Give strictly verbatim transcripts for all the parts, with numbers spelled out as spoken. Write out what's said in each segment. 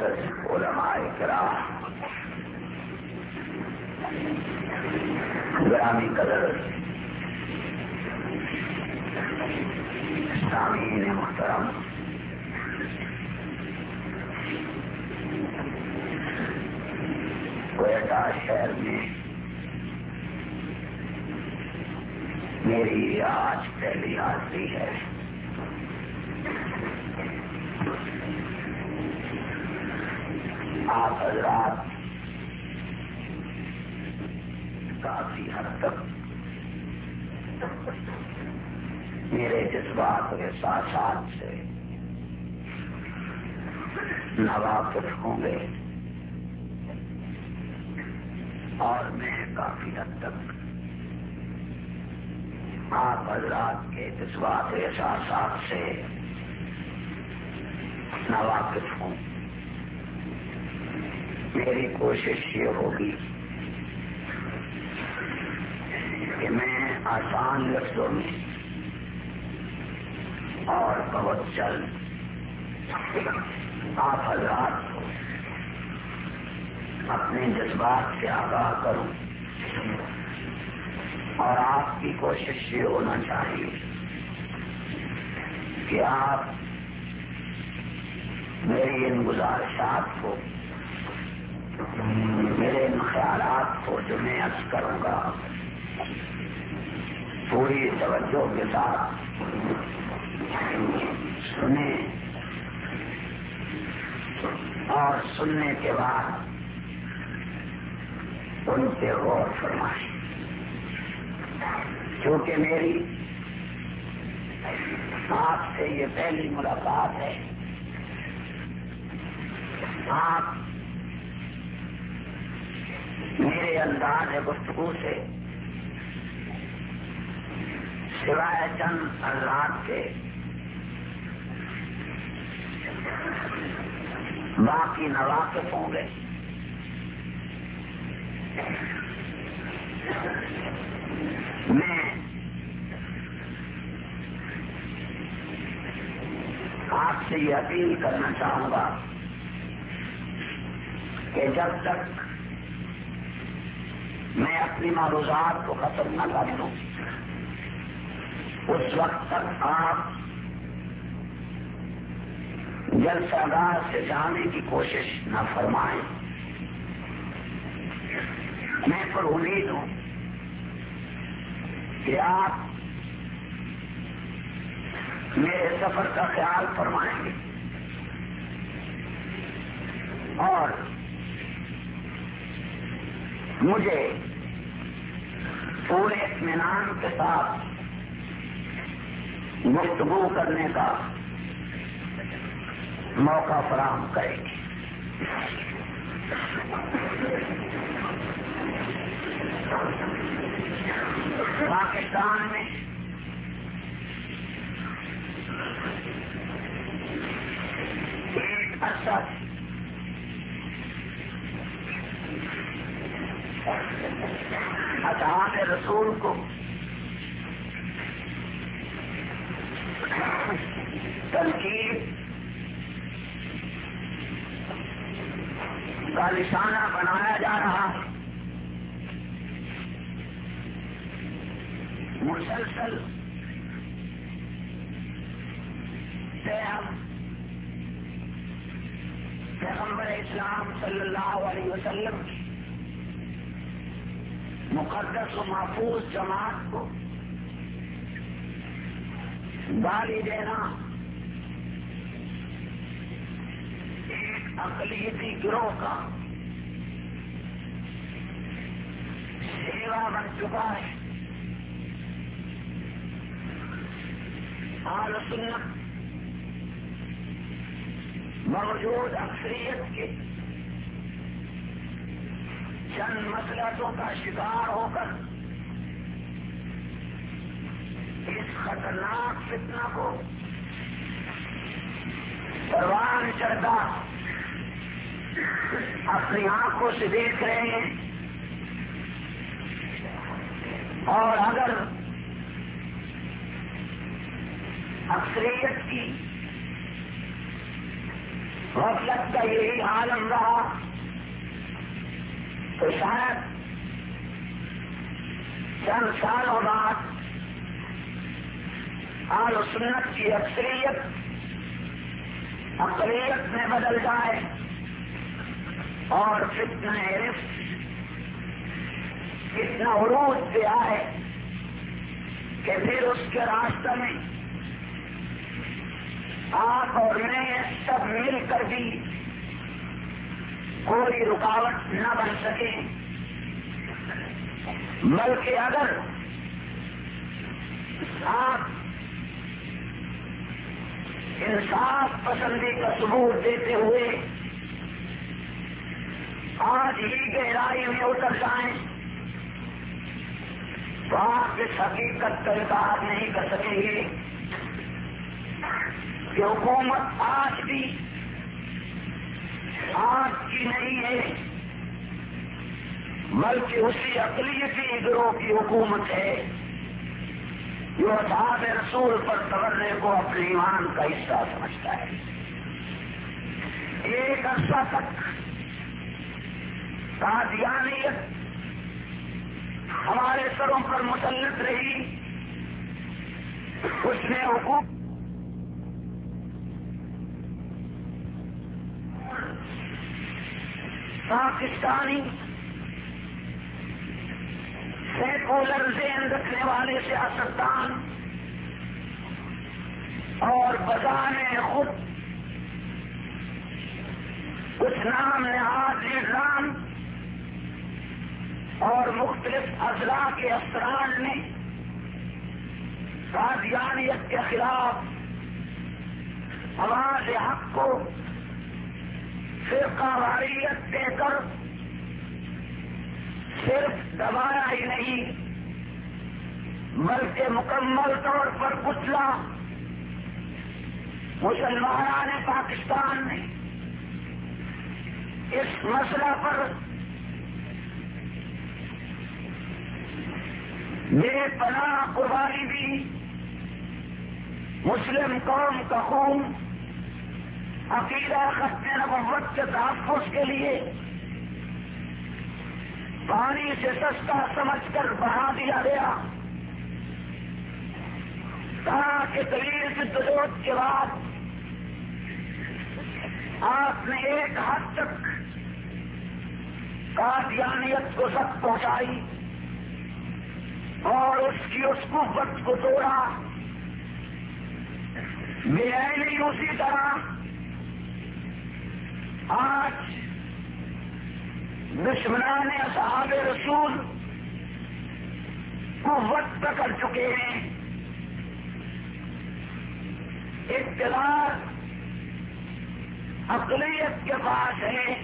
معزز علماء کرام، گرامی قدر سامعین محترم، کوئٹہ شہر میں میری آج پہلی حاضری ہے۔ آپ حضرات کافی حد تک میرے جذبات کے ساتھ ساتھ سے ناواقف ہوں گے، اور میں کافی حد تک آپ حضرات کے جذبات کے ساتھ ساتھ سے ناواقف ہوں۔ میری کوشش یہ ہوگی کہ میں آسان لفظوں میں اور بہت جلد آپ حضرات کو اپنے جذبات سے آگاہ کروں، اور آپ کی کوشش یہ ہونا چاہیے کہ آپ میری ان گزارشات کو، میرے ان خیالات کو جو میں عرض کروں گا، پوری توجہ کے ساتھ سنیں، اور سننے کے بعد ان پہ غور فرمائیں۔ کیونکہ میری آپ سے یہ پہلی ملاقات ہے، آپ میرے انداز گفتگو سے سوائے چند حضرات کے باقی نواقف ہوں گے۔ میں آپ سے یہ اپیل کرنا چاہوں گا کہ جب تک میں اپنی معروضات کو ختم نہ کر دوں، اس وقت تک آپ جلسہ گاہ سے جانے کی کوشش نہ فرمائیں۔ میں پر امید ہوں کہ آپ میرے سفر کا خیال فرمائیں گے، اور مجھے پورے اطمینان کے ساتھ گفتگو کرنے کا موقع فراہم کرے گی۔ پاکستان میں ایک عرصہ اصحاب رسول کو تنقید کا نشانہ بنایا جا رہا ہے۔ مسلسل پیغمبر اسلام صلی اللہ علیہ وسلم کی مقدس و محفوظ جماعت کو گالی دینا ایک اقلیتی گروہ کا سیوا بن چکا ہے۔ اہل سنت موجود اکثریت کے چند مسلطوں کا شکار ہو کر اس خطرناک فتنہ کو پروان چڑھتا اپنی آنکھوں سے دیکھ رہے ہیں، اور اگر اکثریت کی غفلت کا یہی حال عالم رہا تو شاید چند سالوں بعد اہل سنت کی اکثریت اقلیت میں بدل جائے اور فتنہ رفت اتنا عروج پہ آئے کہ پھر اس کے راستے میں آپ اور میں سب مل کر بھی کوئی رکاوٹ نہ بن سکے، بلکہ اگر آپ انصاف پسندی کا ثبوت دیتے ہوئے آج ہی گہرائی میں اتر جائیں تو آپ اس حقیقت کا انکار نہیں کر سکیں گے کہ حکومت آج بھی آج کی نہیں ہے، بلکہ اسی اقلیتی گروہ کی حکومت ہے جو اصحاب رسول پر تورنے کو اپنے ایمان کا حصہ سمجھتا ہے۔ ایک عرصہ تک قادیانیت ہمارے سروں پر مسلط رہی، اس نے حکومت پاکستانی سیکولر ذہن رکھنے والے سیاستدان اور بذائے خود کچھ نام نہاد نظام اور مختلف اضلاع کے افسران نے قادیانیت کے خلاف آواز حق کو فرقہ واریت دے کر صرف دبایا ہی نہیں بلکہ مکمل طور پر کچلا۔ مسلمانان پاکستان نے اس مسئلہ پر بے پناہ قربانی دی۔ مسلم قوم کا خون عقیدہ ختم نبوت کے تحفظ کے لیے پانی سے سستا سمجھ کر بہا دیا گیا تاکہ طویل جدوجہد کے بعد آپ نے ایک حد تک قادیانیت کو سب پہنچائی اور اس کی اس قوت کو توڑا۔ بے اسی طرح آج دشمنان اصحاب رسول قوت پکڑ چکے ہیں، اقتدار اقلیت کے پاس ہے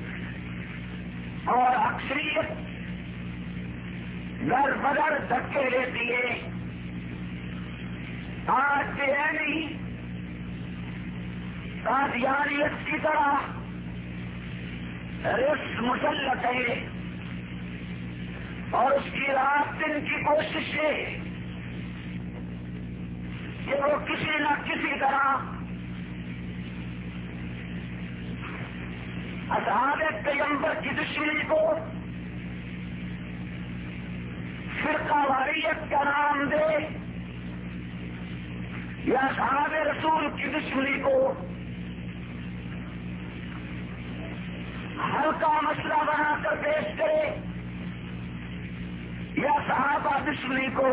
اور اکثریت در بدر دھکے لیتی ہے۔ آج کے نہیں قادیانیت کی طرح رس مسلط ہے اور اس کی رات دن کی کوشش ہے کہ وہ کسی نہ کسی طرح اصحاب پیغمبر کی دشمنی کو فرقہ واریت کا نام دے یا اصحاب رسول کی دشمنی کو ہلکا مسئلہ بنا کر پیش کرے یا صحابہ دشمنی کو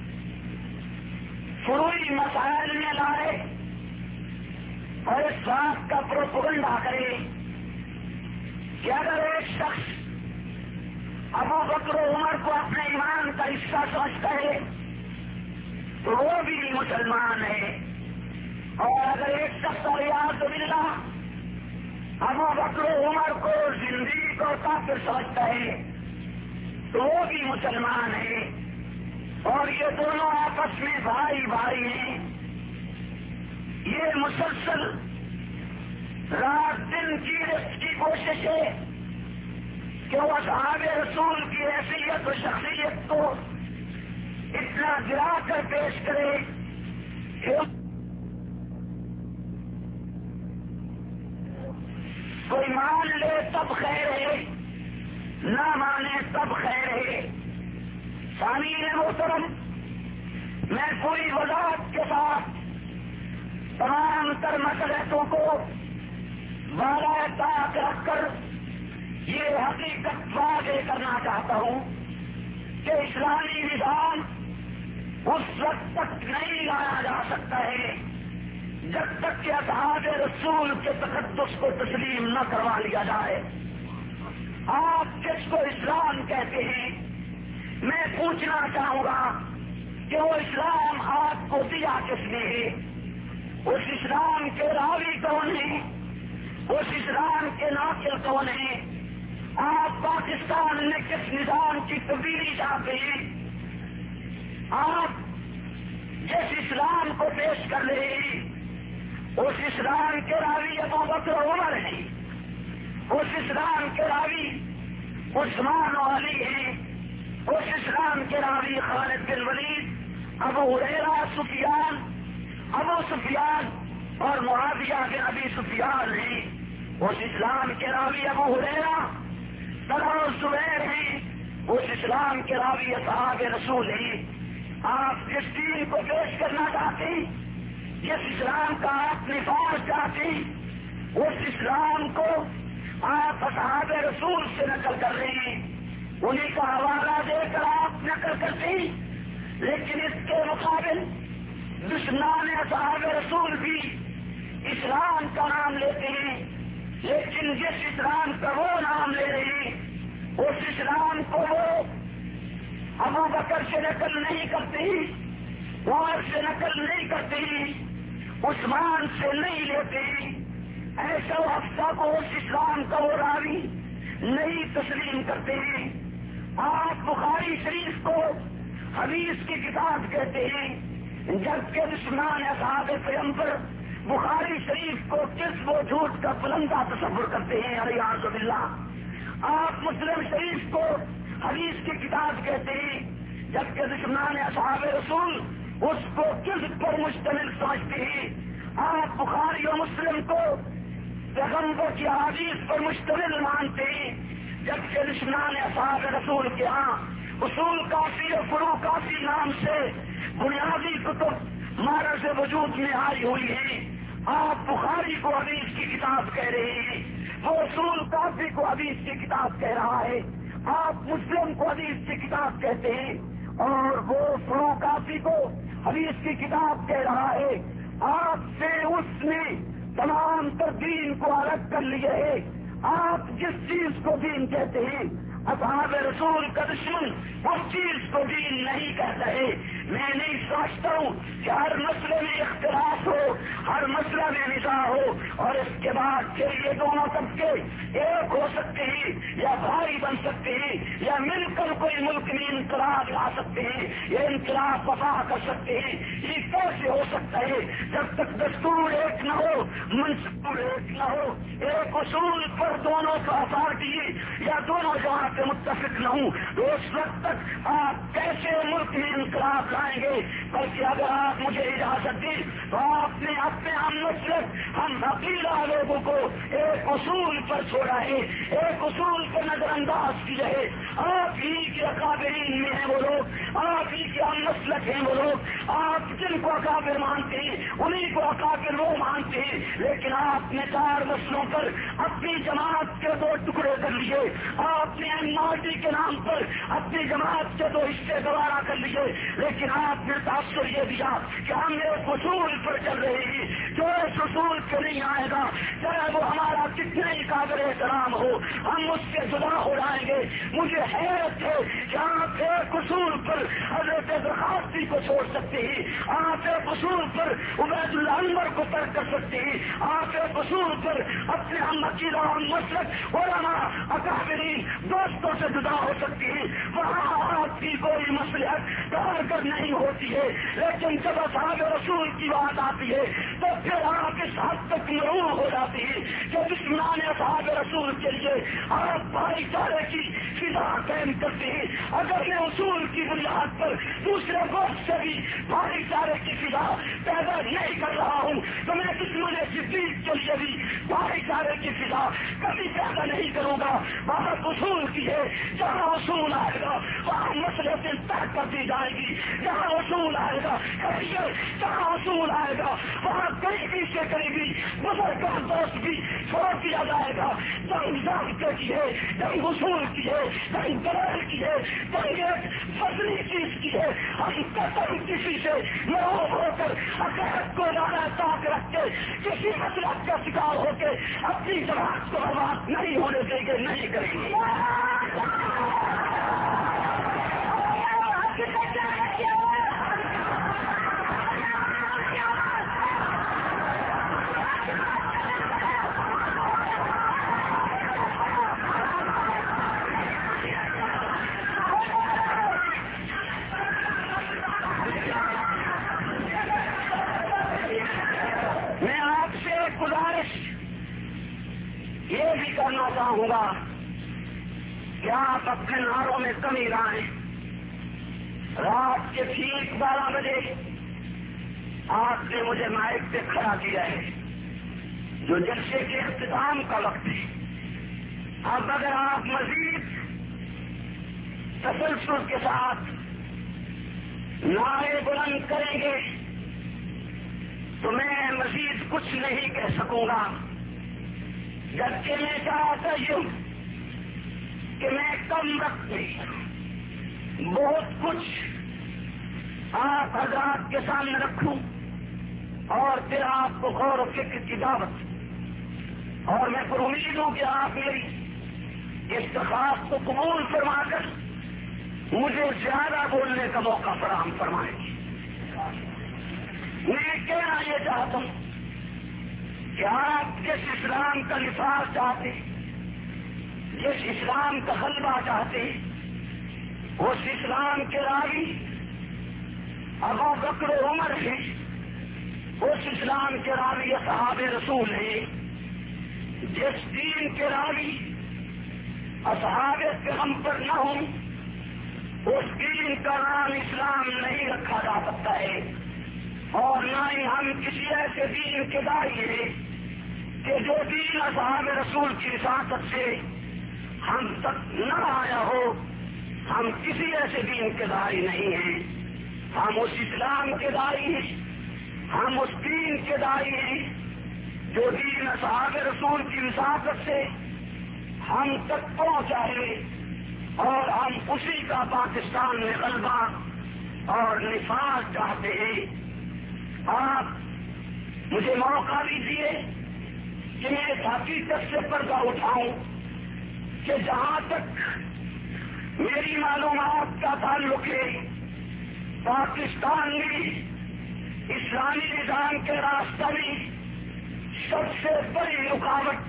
فروئی مسائل میں لائے اور اس بات کا پروپیگنڈا کرے کہ اگر ایک شخص ابو بکر و عمر کو اپنے ایمان کا حصہ سمجھتا ہے تو وہ بھی مسلمان ہے، اور اگر ایک شخص ریاض باللہ ابو بکر و عمر کو زندگی کو کافر سمجھتا ہے تو وہ بھی مسلمان ہے، اور یہ دونوں آپس میں بھائی بھائی ہیں۔ یہ مسلسل رات دن کی رس کی کوشش ہے کہ وہ اصحاب رسول کی حیثیت و شخصیت کو اتنا گرا کر پیش کرے کہ کوئی مان لے تب خیر ہے، نہ مانے تب خیر ہے۔ سامعین محترم، میں پوری وضاحت کے ساتھ تمام تر مسئلوں کو بالائے طاق رکھ کر یہ حقیقت واضح کرنا چاہتا ہوں کہ اسلامی نظام اس وقت تک نہیں لایا جا سکتا ہے جب تک کہ اصحاب رسول کے تقدس کو تسلیم نہ کروا لیا جائے۔ آپ کس کو اسلام کہتے ہیں؟ میں پوچھنا چاہوں گا کہ وہ اسلام آپ کو دیا کس نے ہے؟ اس اسلام کے راوی کون ہیں؟ اس اسلام کے ناقل کون ہیں؟ آپ پاکستان میں کس نظام کی تبدیلی چاہتے ہیں؟ آپ جس اسلام کو پیش کر رہے ہیں اس اسلام کے راوی ابو بکر عمر ہیں، اس اسلام کے راوی عثمان و علی ہیں، اس اسلام کے راوی خالد بن ولید، ابو ہریرہ، سفیان، ابو سفیان اور معاویہ بن ابی سفیان ہیں۔ اس اسلام کے راوی ابو ہریرہ، طلحہ و زبیر ہیں، اس اسلام کے راوی اصحاب رسول ہیں۔ آپ جس دین کو پیش کرنا چاہتے ہیں، جس اسلام کا آپ نفاذ چاہتے ہیں، اس اسلام کو آپ اصحاب رسول سے نقل کر رہے ہیں، انہیں کا حوالہ دے کر آپ نقل کرتے ہیں، لیکن اس کے مقابل دشمنان اصحاب رسول بھی اسلام کا نام لیتے ہیں، لیکن جس اسلام کا وہ نام لے رہے ہیں اس اسلام کو وہ ابو بکر سے نقل نہیں کرتے، عمر سے نقل نہیں کرتے، عثمان سے نہیں لیتے، ایسا حفصہ کو اس اسلام کا وہ راوی نہیں تسلیم کرتے ہیں۔ آپ بخاری شریف کو حدیث کی کتاب کہتے ہیں، جبکہ دشمنان اصحاب پیغمبر بخاری شریف کو کس و جھوٹ کا بلندہ تصور کرتے ہیں، الیاذ باللہ۔ آپ مسلم شریف کو حدیث کی کتاب کہتے ہیں، جبکہ دشمنان اصحاب رسول اس کو کذب پر مشتمل سمجھتے ہیں۔ آپ بخاری و مسلم کو پیغمبر کی حدیث پر مشتمل مانتے ہیں، جبکہ دشمنان اصحاب رسول کے ہاں اصول کافی اور فرو کافی نام سے بنیادی کتب معرض وجود میں آئی ہوئی ہیں۔ آپ بخاری کو حدیث کی کتاب کہہ رہے ہیں، وہ اصول کافی کو حدیث کی کتاب کہہ رہا ہے۔ آپ مسلم کو حدیث کی کتاب کہتے ہیں اور وہ فرو کافی کو حدیث کی کتاب کہہ رہا ہے۔ آپ سے اس نے تمام تر دین کو الگ کر لیے ہے۔ آپ جس چیز کو دین کہتے ہیں اصحاب رسول کا دشمن اس چیز کو دین نہیں کہتا ہے۔ میں نہیں سمجھتا ہوں کہ ہر مسئلے میں اختلاف ہو، ہر مسئلہ میں نزاع ہو اور اس کے بعد پھر یہ دونوں طبقے ایک ہو سکتے ہیں یا بھائی بن سکتے ہیں یا مل کر کوئی ملک میں انقلاب لا سکتے ہیں یا انقلاب وفا کر سکتے ہیں۔ یہ کیسے ہو سکتا ہے جب تک دستور ایک نہ ہو، منصور ایک نہ ہو، ایک اصول پر دونوں کا پارٹی یا دونوں جماعت متفق نہ ہوں تو اس وقت تک آپ کیسے ملک میں انقلاب لائیں گے؟ بلکہ اگر آپ مجھے اجازت دیں تو آپ نے اپنے ہم مسلک ہم عقیدہ لوگوں کو ایک اصول پر چھوڑا ہے، ایک اصول کو نظر انداز کیا ہے۔ آپ ہی کے اکابرین میں ہیں وہ لوگ، آپ ہی کے ہم مسلک ہیں وہ لوگ، آپ جن کو اکابر مانتے ہیں انہیں کو اکابر وہ مانتے ہیں، لیکن آپ نے چار مسئلوں پر اپنی جماعت کے دو ٹکڑے کر لیے، آپ نے مارٹی کے نام پر اپنی جماعت کے دو حصے گوارا کر لیے، لیکن آپ نے تاثر یہ دیا کہ ہم ایک اصول پر چل رہے ہیں، جو اس اصول پہ نہیں آئے گا چاہے وہ ہمارا کتنے ہی قابل احترام ہو ہم اس سے جدا ہو جائیں گے۔ مجھے حیرت ہے کہ آپ ایک اصول پر حضرت درخواستی کو چھوڑ سکتے ہیں، آپ ایک اصول پر عبید اللہ انور کو ترک کر سکتے ہیں، آپ ایک اصول پر اپنے ہم عقیدہ ہم مسلک علماء اکابرین دوستوں سے جدا ہو سکتی ہے، وہاں آپ کی کوئی مصلحت کارگر نہیں ہوتی ہے، لیکن جب اصحاب رسول کی بات آتی ہے تو پھر آپ اس حد تک مغرور ہو جاتی ہے کہ دشمنان اصحاب رسول اصول کے لیے آپ بھائی چارے کی فضا قائم کرتے ہیں. اگر میں اصول کی بنیاد پر دوسرے ملک سے بھی بھائی چارے کی فضا پیدا نہیں کر رہا ہوں تو میں دشمن صدیق کے لیے بھی بھائی چارے کی فضا کبھی پیدا نہیں کروں گا. بات اصول کی ہے. جہاں اصول آئے گا وہاں مسئلے سے طے کر دی جائے گی. جہاں اصول آئے گا جہاں اصول آئے گا وہاں قریبی سے قریبی بزرگ کا دوست بھی چھوڑ دیا جائے گا. جنگ ضابطے کی ہے, جنگ اصول کی ہے, جنگ دلیل کی ہے, جنگ ایک فضلی چیز کی ہے. ہم قسم کسی سے محروم ہو کر عقائد کو زیادہ طاق رکھ کے کسی مسلک کا شکار ہو کے اپنی جماعت کو برباد نہیں ہونے دیں گے, نہیں کریں گے. میں آپ سے ایک گزارش یہ بھی کرنا چاہوں گا کہ آپ اپنے نعروں میں کمی لائیں. رات کے ٹھیک بارہ بجے آپ نے مجھے مائک پہ کھڑا کیا ہے جو جلسے کے اختتام کا وقت ہے. اب اگر آپ مزید تسلسل کے ساتھ نعرے بلند کریں گے تو میں مزید کچھ نہیں کہہ سکوں گا. جبکہ میں چاہتا ہوں کہ میں کم وقت میں بہت کچھ آپ حضرات کے سامنے رکھوں اور پھر آپ کو غور و فکر کی دعوت, اور میں پر امید ہوں کہ آپ میری اس درخواست کو قبول فرما کر مجھے زیادہ بولنے کا موقع فراہم فرمائیں گے. میں کہنا یہ چاہتا ہوں کہ آپ جس اسلام کا نفاذ چاہتے, جس اسلام کا غلبہ چاہتے, اس اسلام کے راوی ابو بکر و عمر ہیں, اس اسلام کے راوی اصحاب رسول ہیں. جس دین کے راوی اصحاب پیغمبر نہ ہوں اس دین کا نام اسلام نہیں رکھا جا سکتا ہے. اور نہ ہی ہم کسی ایسے دین کے داعی ہیں کہ جو دین اصحاب رسول کی وساطت سے ہم تک نہ آیا ہو. ہم کسی ایسے دین کے داعی نہیں ہیں. ہم اس اسلام کے داعی ہیں, ہم اس دین کے داعی ہیں جو دین اصحاب رسول کی وساطت سے ہم تک پہنچا ہے, اور ہم اسی کا پاکستان میں غلبہ اور نفاذ چاہتے ہیں. آپ مجھے موقع دیجیے کہ میں اس حقیقت سے پردہ اٹھاؤں کہ جہاں تک میری معلومات کا تعلق ہے پاکستان میں اسلامی نظام کے راستہ میں سب سے بڑی رکاوٹ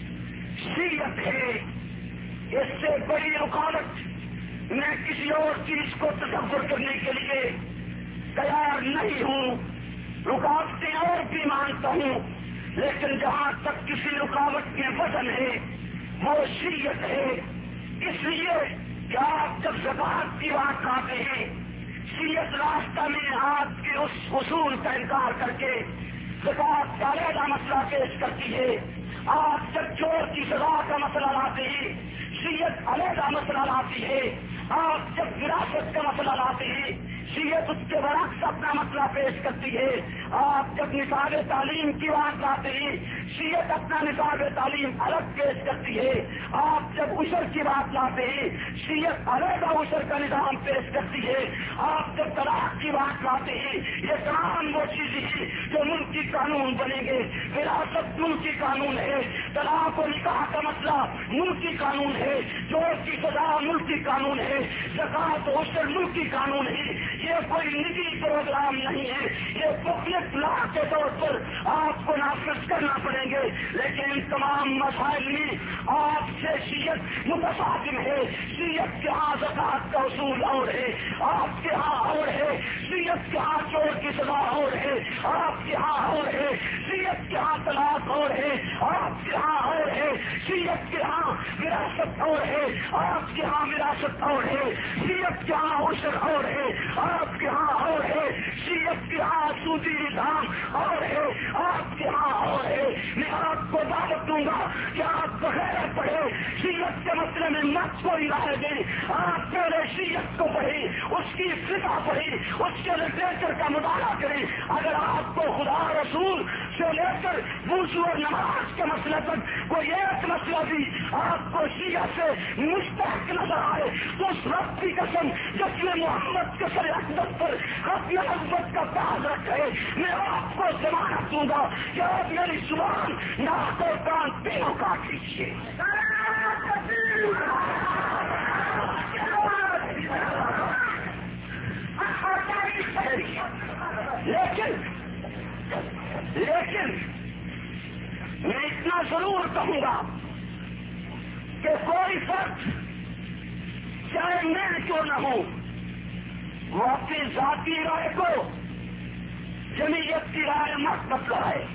شیعت ہے. اس سے بڑی رکاوٹ میں کسی اور چیز کو تصور کرنے کے لیے تیار نہیں ہوں. رکاوٹیں اور بھی مانتا ہوں, لیکن جہاں تک کسی رکاوٹ کے وزن ہے وہ شیعت ہے. اس لیے کہ آپ جب زکوٰۃ کی بات کرتے ہیں شیعت راستہ میں آپ کے اس اصول کا انکار کر کے زکوٰۃ کا علیحدہ مسئلہ پیش کرتی ہے. آپ جب چور کی سزا کا مسئلہ لاتے ہیں شیعت علیحدہ مسئلہ لاتی ہے. آپ جب وراثت کا مسئلہ لاتے ہیں شیعت اس کے برعکس اپنا مسئلہ پیش کرتی ہے. آپ جب نصاب تعلیم کی بات لاتے ہیں شیعت اپنا نصاب تعلیم الگ پیش کرتی ہے. آپ جب عشر کی بات لاتے ہیں شیعت علیحدہ عشر کا نظام پیش کرتی ہے. آپ جب طلاق کی بات لاتے ہیں یہ تمام وہ چیزیں ہیں جو ملکی قانون بنیں گے. وراثت ملکی قانون ہے, طلاق و نکاح کا مسئلہ ملکی قانون ہے, چور کی سزا ملکی قانون ہے, زکوٰۃ و عشر ملکی قانون ہے. یہ کوئی نجی پروگرام نہیں ہے, یہ پبلک لا کے طور پر آپ کو نافذ کرنا پڑیں گے. لیکن ان تمام مسائل میں آپ سے شیعت متصادم ہے. شیعت کے ہاں زکات کا اصول اور ہے، آپ کے ہاں اور ہے. شیعت کے ہاں چور کی سزا اور ہے، آپ کے ہاں اور ہے. شیعت کے ہاں طلاق اور ہے، آپ کے ہاں اور ہے. شیعت کے ہاں وراثت اور ہے، آپ کے ہاں وراثت اور ہے. شیعت کے ہاں عشر اور ہے، آپ کے ہاں اور ہے. شیعت کے ہاں سودی نظام اور ہے، آپ کے ہاں اور ہے. میں آپ کو دعوت دوں گا کہ آپ بغیر پڑھے شیعت کے مسئلے میں مت کوئی رائے دیں. آپ پہلے شیعت کو پڑھی، اس کی فقہ پڑھی، اس کے لٹریچر کا مطالعہ کریں. اگر آپ کو خدا رسول سے لے کر وضو اور نماز کے مسئلے تک کوئی ایک مسئلہ بھی آپ کو شیعت سے مستحق نظر آئے تو اس رب کی قسم جس نے محمد کے سر اقدس پر اپنے نسبت کا تاج رکھا ہے، میں آپ کو ضمانت دوں گا کہ آپ میری زبان ناک اور کان تینوں کاٹ لیجیے. لیکن لیکن میں اتنا ضرور کہوں گا کہ کوئی فرد چاہے میں کیوں نہ ہوں وہ اپنی ذاتی رائے کو جمعیت کی رائے مت بتلائے.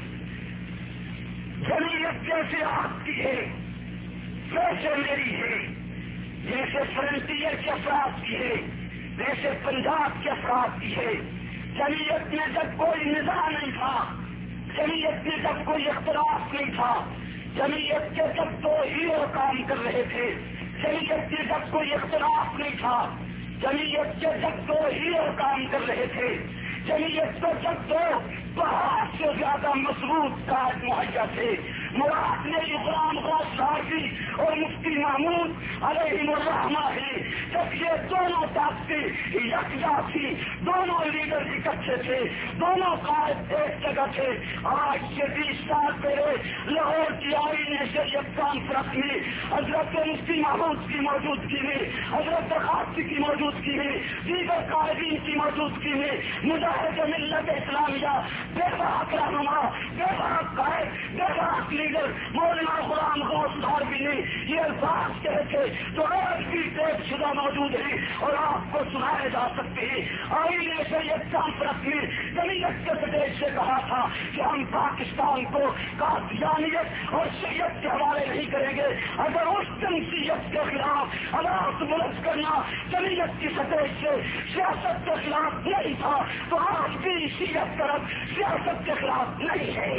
جمعیت جیسے آپ کی ہے ویسے میری ہے، جیسے فرنٹیئر کے افراد کی ہے ویسے پنجاب کے افراد کی ہے. جمعیت میں جب کوئی نظام نہیں تھا، جمعیت میں جب کوئی اختلاف نہیں تھا، جمعیت کے جب دو ہیرو کام کر رہے تھے، جمعیت میں جب کوئی اختلاف نہیں تھا، جمعیت کے جب دو ہیرو کام کر رہے تھے، جمعیت کو جب دو بہت سے زیادہ مضبوط کارڈ مہیا تھے. مراد میری غلام غوث صاحبی اور مفتی محمود علیہ الرحمہ ہے. جب یہ دونوں طاقتیں یکجا تھی، دونوں لیڈر اکٹھے تھے، دونوں قائد ایک جگہ تھے. آج سے بیس سال پہلے لاہور کی آئین شریعت کانفرنس میں حضرت مفتی محمود کی موجودگی میں، حضرت خاصی کی موجودگی میں، دیگر قائدین کی موجودگی میں مجاہد ملت اسلامیہ بے باک رہنما، بے باک قائد، بے باک لیڈر مولانا غلام غوث صاحبی نے یہ الفاظ کہے تھے جو آج بھی ٹیپ شدہ موجود ہے اور آپ کو سنائے جا سکتے ہیں. آئین شریعت کانفرنس میں جمعیت کے سٹیج سے کہا تھا کہ ہم پاکستان کو قادیانیت اور شیعت کے حوالے نہیں کریں گے. اگر اس جنسیت کے خلاف آواز بلند کرنا جمعیت کی سطح سے سیاست کے خلاف نہیں تھا تو آج بھی شیعت طرف سیاست کے خلاف نہیں ہے.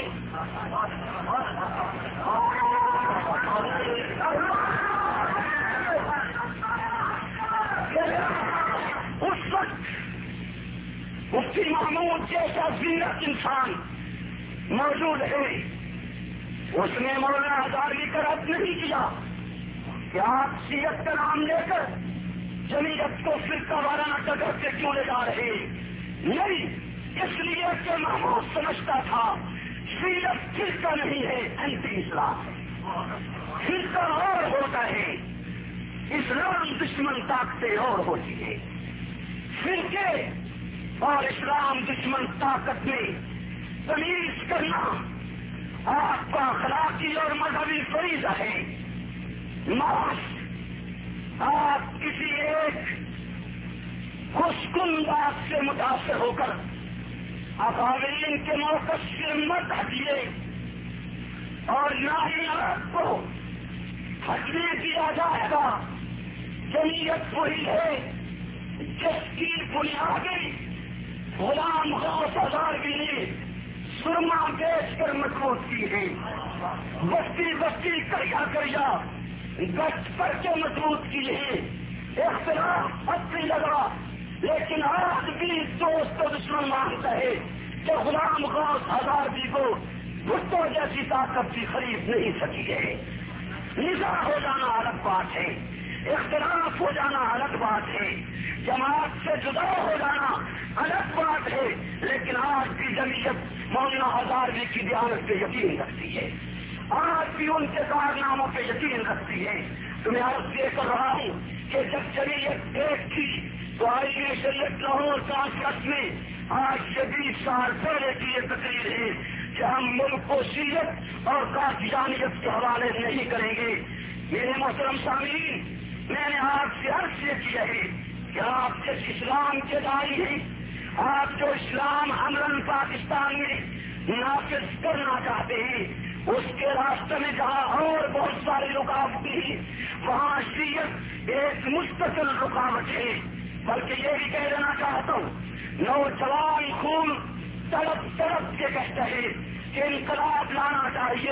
اس وقت مفتی محمود جیسا زینت انسان موجود ہے، اس نے مولانا ہزاروی کا رد نہیں کیا کہ آپ شیعت کا نام لے کر جمعیت کو فرقہ وارانہ ڈگر سے کیوں لے جا رہے. نہیں، اس لیے کہ محمود سمجھتا تھا شیعت فرقہ نہیں ہے، اینٹی اسلام ہے. فرقہ اور ہوتا ہے، اسلام دشمن طاقتیں اور ہوتی ہے. فرقے اور اسلام دشمن طاقت میں تمیز کرنا آپ کا اخلاقی اور مذہبی فریضہ ہے. معاش آپ کسی ایک خوشکن بات سے متاثر ہو کر اکابرین کے موقف سے مت ہٹیے اور نہ ہی آپ کو ہٹنے دیا جائے گا. جمعیت وہی ہے جس کی بنیادی غلام غوث ہزاروی نے سرما بیچ کر مضبوط کی ہے. بستی بستی کریا کریا گشت کر کے مضبوط کی ہے. اختلاف اپنی جگہ، لیکن آج بھی دوست و دشمن مانتا ہے کہ غلام غوث ہزاروی کو بھٹو جیسی طاقت بھی خرید نہیں سکی ہے. نزاع ہو جانا الگ بات ہے، اختلاف ہو جانا الگ بات ہے، جماعت سے جدا ہو جانا الگ بات ہے، لیکن آج بھی جمعیت مولانا ہزاروی کی دیانت پہ یقین رکھتی ہے، آج بھی ان کے کارناموں پہ یقین رکھتی ہے. تو میں عرض یہ کر رہا ہوں کہ جب جمعیت ایک تھی تو آئین شریعت لاہور کانفرنس میں آج سے بیس سال پہلے کی یہ تقریر ہے کہ ہم ملک کو شیعت اور قادیانیت کے حوالے نہیں کریں گے. میرے محترم سامعین، میں نے آپ سے عرض یہ کیا ہے کہ آپ جس اسلام کے دائی ہیں، آپ جو اسلام عملاً پاکستان میں نافذ کرنا چاہتے ہیں، اس کے راستے میں جہاں اور بہت ساری رکاوٹیں ہیں، وہاں شریعت ایک مستقل رکاوٹ ہے۔ بلکہ یہ بھی کہہ دینا چاہتا ہوں، نوجوان خون تڑپ تڑپ کے کہتا ہے کہ انقلاب لانا چاہیے۔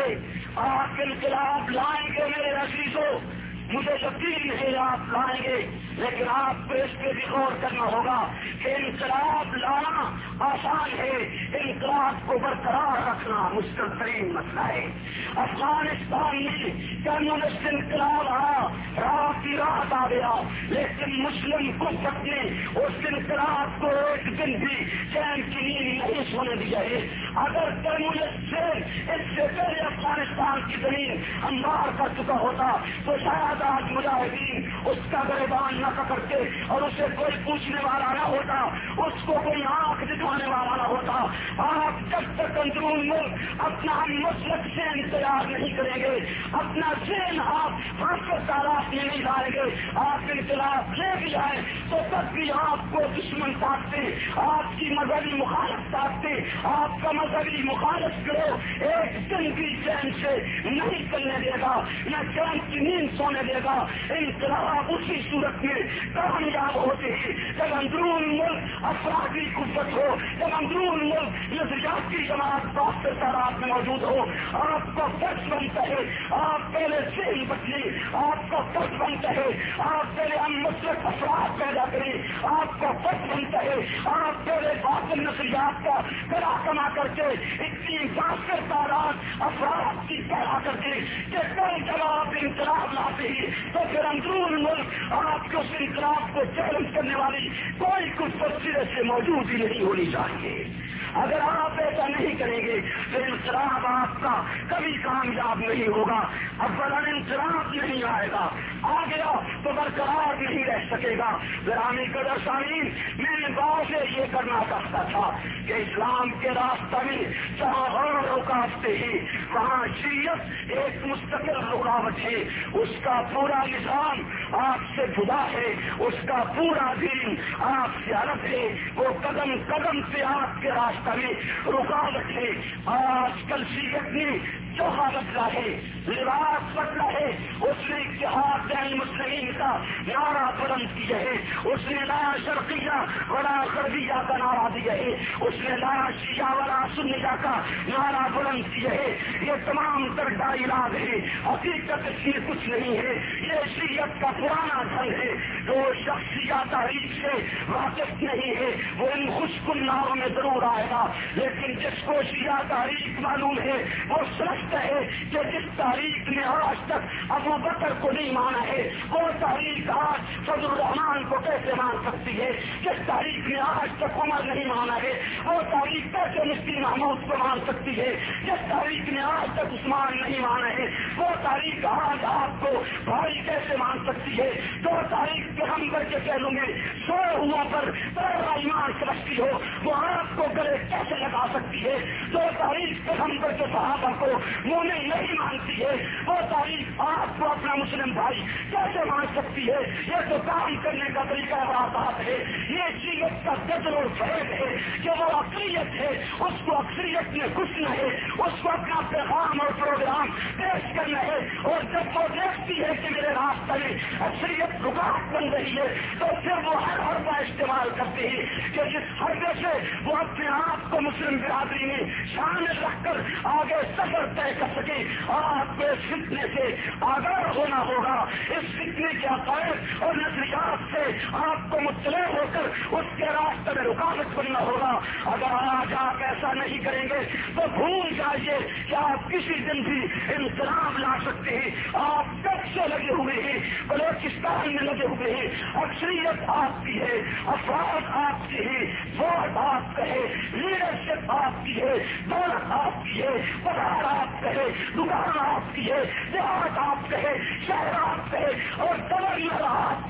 آپ انقلاب لائیں گے میرے عزیزوں، مجھے یقین ہے آپ لائیں گے، لیکن آپ کو اس پہ بھی غور کرنا ہوگا کہ انقلاب لانا آسان ہے، انقلاب کو برقرار رکھنا مشکل ترین مسئلہ ہے۔ افغانستان میں کمیونسٹ انقلاب آیا، رات کی رات آ گیا، لیکن مسلم قوت نے اس انقلاب کو ایک دن بھی چین کی نیند نہیں سونے دیا ہے۔ اگر کمیونسٹ سے اس سے پہلے افغانستان کی زمین ہموار کر چکا ہوتا تو شاید آج مجاہدین اس کا گریبان نہ پکڑتے اور اسے کوئی پوچھنے والا نہ ہوتا، اس کو کوئی آنکھ دکھانے والا نہ ہوتا۔ آپ جب تک اندرون ملک اپنا ہم مسلک سے انتظار نہیں کریں گے، اپنا ذہن آپ حاصل تعلق میں نہیں لائیں گے، آپ انقلاب لے بھی آئے تو تب بھی آپ کو دشمن طاقتیں، آپ کی مذہبی مخالف طاقتیں، آپ کا مذہبی مخالف کرو ایک دن بھی چین سے نہیں کرنے دے گا، نہ چین کی نیند سونے دے گا۔ انقلاب اسی صورت میں کامیاب ہوتے ہیں جب اندرون ملک افرادی قوت ہو، جب اندرون ملک نظریاتی جماعت باستر تعداد میں موجود ہو۔ آپ کا فرض بنتا ہے آپ پہلے ذہن بدلے، آپ کا فرض بنتا ہے آپ پہلے ہم مسلک افراد پیدا کریں، آپ کا فرض بنتا ہے آپ پہلے باطل نظریات کا گلا کما کر کے اتنی باستر تعداد افراد کی پیدا کر کے کہ کل جب آپ انقلاب لاتے ہی تو پھر اندرون ملک آپ کے اس انقلاب کو چیلنج کرنے والی کوئی قوت سرے سے موجود ہی نہیں ہونی چاہیے۔ اگر آپ ایسا نہیں کریں گے تو انقلاب آپ کا کبھی کامیاب نہیں ہوگا۔ اولا انقلاب نہیں آئے گا، آ گیا تو برقرار نہیں رہ سکے گا۔ گرامی قدر سامعین، میں نے گاؤں سے یہ کرنا چاہتا تھا کہ اسلام کے راستہ میں جہاں اور رکاوٹیں ہیں وہاں شریعت ایک مستقل رکاوٹ ہے، اس کا پورا نظام آپ سے جدا ہے، اس کا پورا دین آپ سے الگ ہے، وہ قدم قدم سے آپ کے راستہ میں رکاوٹ ہے۔ آج کل شریعت نے جو بدلا ہے، لباس بدلا ہے، اس نے اتحاد بین المسلمین کا نعرہ بلند کیا ہے، اس نے لا شرقیہ ولا غربیہ کا نعرہ دیا ہے، اس نے لا شیعہ ولا سنیہ کا نعرہ بلند کیا ہے۔ یہ تمام ترڈا علاج ہے، حقیقت اس میں کچھ نہیں ہے، یہ شریعت کا پرانا ڈھنگ ہے۔ جو شخصیہ تاریخ سے واقف نہیں ہے وہ ان خوشک ناروں میں ضرور آئے گا، لیکن جس کو شیعہ تاریخ معلوم ہے وہ سمجھتا ہے کہ جس تاریخ نے آج تک ابو بکر کو نہیں مانا ہے وہ تاریخ آج فضل الرحمان کو کیسے مان سکتی ہے، جس تاریخ نے آج تک عمر نہیں مانا ہے وہ تاریخ کیسے مفتی محمود کو مان سکتی ہے، جس تاریخ نے آج تک عثمان نہیں مانا ہے وہ تاریخ آج آپ کو بھائی کیسے مان سکتی ہے۔ جو تاریخ پیغمبر کے پہلو میں سو ہوا پر پہلا ایمان سمجھتی ہو وہ آپ کو گلے کیسے لگا سکتی ہے، جو تاریخ پیغمبر کے صحابہ کو مومن نہیں مانتی ہے وہ تاریخ آپ کو اپنا مسلم بھائی کیسے مان سکتی ہے۔ یہ تو کام کرنے کا طریقہ بات ہے، یہ شریعت کا قدر اور فیض ہے کہ وہ اقلیت ہے، اس کو اکثریت میں گھسنا ہے، اس کو اپنا پیغام اور پروگرام پیش کرنا ہے، اور جب وہ دیکھتی ہے کہ میرے راستہ میں اکثریت رکاوٹ بن رہی ہے تو پھر وہ ہر حربہ استعمال کرتے ہیں کہ جس حربے سے وہ اپنے آپ کو مسلم برادری میں شامل رکھ کر آگے سفر طے کر سکے۔ آپ کو اس فتنے سے آگاہ ہونا ہوگا، اس فتنے کے عقائد اور نظریات سے آپ کو مطلع ہو کر اس کے راستے میں رکاوٹ بننا ہوگا۔ اگر آج آپ ایسا نہیں کریں گے تو بھول جائیے کہ آپ کسی دن بھی انقلاب لا سکتے ہیں۔ آپ کب سے لگے ہوئے ہیں، بلوچستان میں لگے ہوئے ہیں، اکثریت آپ کی ہے، افراد آپ کی ہے، ووٹ آپ کا ہے، لیڈرشپ آپ کی ہے، دولت آپ کی ہے، پگار آپ کا ہے، دکان آپ کی ہے، دیہات آپ کا ہے، شہر آپ کا ہے، اور گورنر آپ کا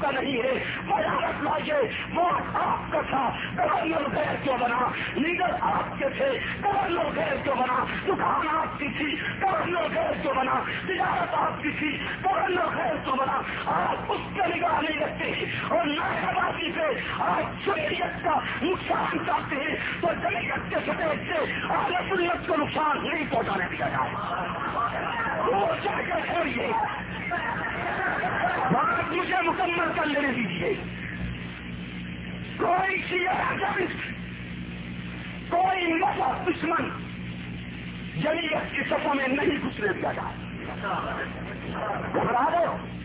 کا نہیں ہے. بجارت لائیے وہ آپ کا تھا, گورنر غیر کیوں بنا؟ لیڈر آپ کے تھے, گورنر غیر کیوں بنا؟ دکان آپ کی تھی, گورنر غیر کیوں بنا؟ تجارت آپ کی تھی, گورنر غیر کیوں بنا؟ آپ اس کے نگاہ نہیں رکھتے اور نئے آبادی پہ آپ شریعت کا نقصان چاہتے ہیں تو جمعیت کے سطح سے اہل سنت کو نقصان نہیں پہنچانے دیا جائے. وہ جگہ چھوڑیے, بات مجھے مکمل کر لینے دیجیے. کوئی شیعہ جنگ, کوئی مذہب دشمن جمعیت کی صفوں میں نہیں گھسنے دیا جائے. گھبرا دو,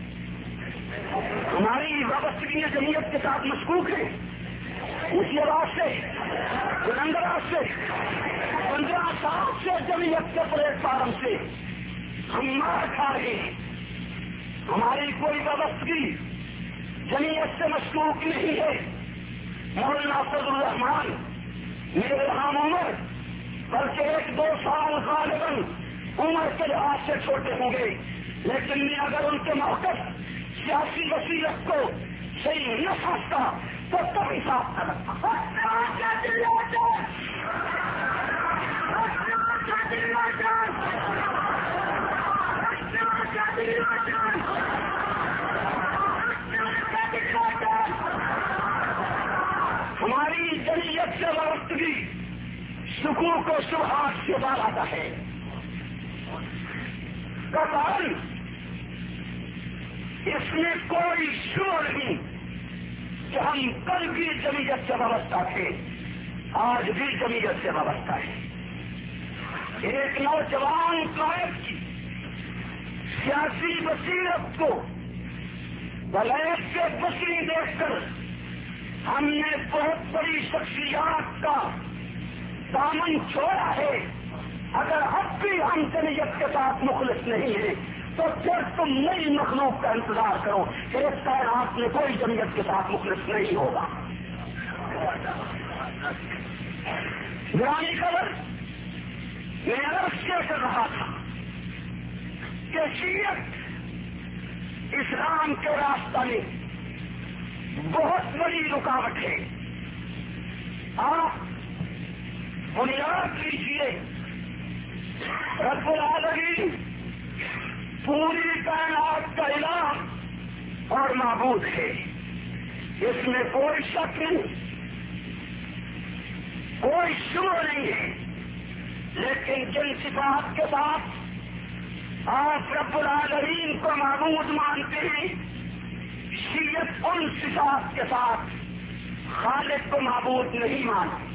ہماری وابستگی جمعیت کے ساتھ مشکوک ہے. اسی آواز سے جلندراز سے پندرہ سال سے جمعیت کے پلیٹ فارم سے ہم مار کھا رہے ہیں. ہماری کوئی وابستگی جمعیت سے مشکوک نہیں ہے. مولانا فضل الرحمان میرے ہم عمر بلکہ ایک دو سال غالباً عمر کے لحاظ سے چھوٹے ہوں گے, لیکن میں اگر ان کے موقف سیاسی وسیلت کو صحیح نہ سمجھتا تو کبھی صاف نہ رکھتا. ہماری جمعیت سے وابستگی شکوک و شبہات سے بالا ہے. قطعاً اس میں کوئی شبہ نہیں کہ ہم کل بھی جمعیت سے وابستہ تھے, آج بھی جمعیت سے وابستہ ہے. ایک نوجوان قائد کی سیاسی بصیرت کو بلیک سے بصری دیکھ کر ہم نے بہت بڑی شخصیات کا دامن چھوڑا ہے. اگر اب بھی ہم جمعیت کے ساتھ مخلص نہیں ہیں تو پھر تم نئی مخلوق کا انتظار کرو کہ اس کائنات میں کوئی جمعیت کے ساتھ مخلص نہیں ہوگا. گرانی خبر میں عرض کیا کر رہا تھا کہ شیعت اسلام کے راستہ میں بہت بڑی رکاوٹ ہے. آپ بنیاد لیجیے, رب العالمین پوری کائنات کا الہ اور معبود ہے, اس میں کوئی شک نہیں, کوئی شبہ نہیں ہے. لیکن جن صفات کے ساتھ آپ رب العالمین کو معبود مانتے ہیں, شیعت ان صفات کے ساتھ خالق کو معبود نہیں مانتے.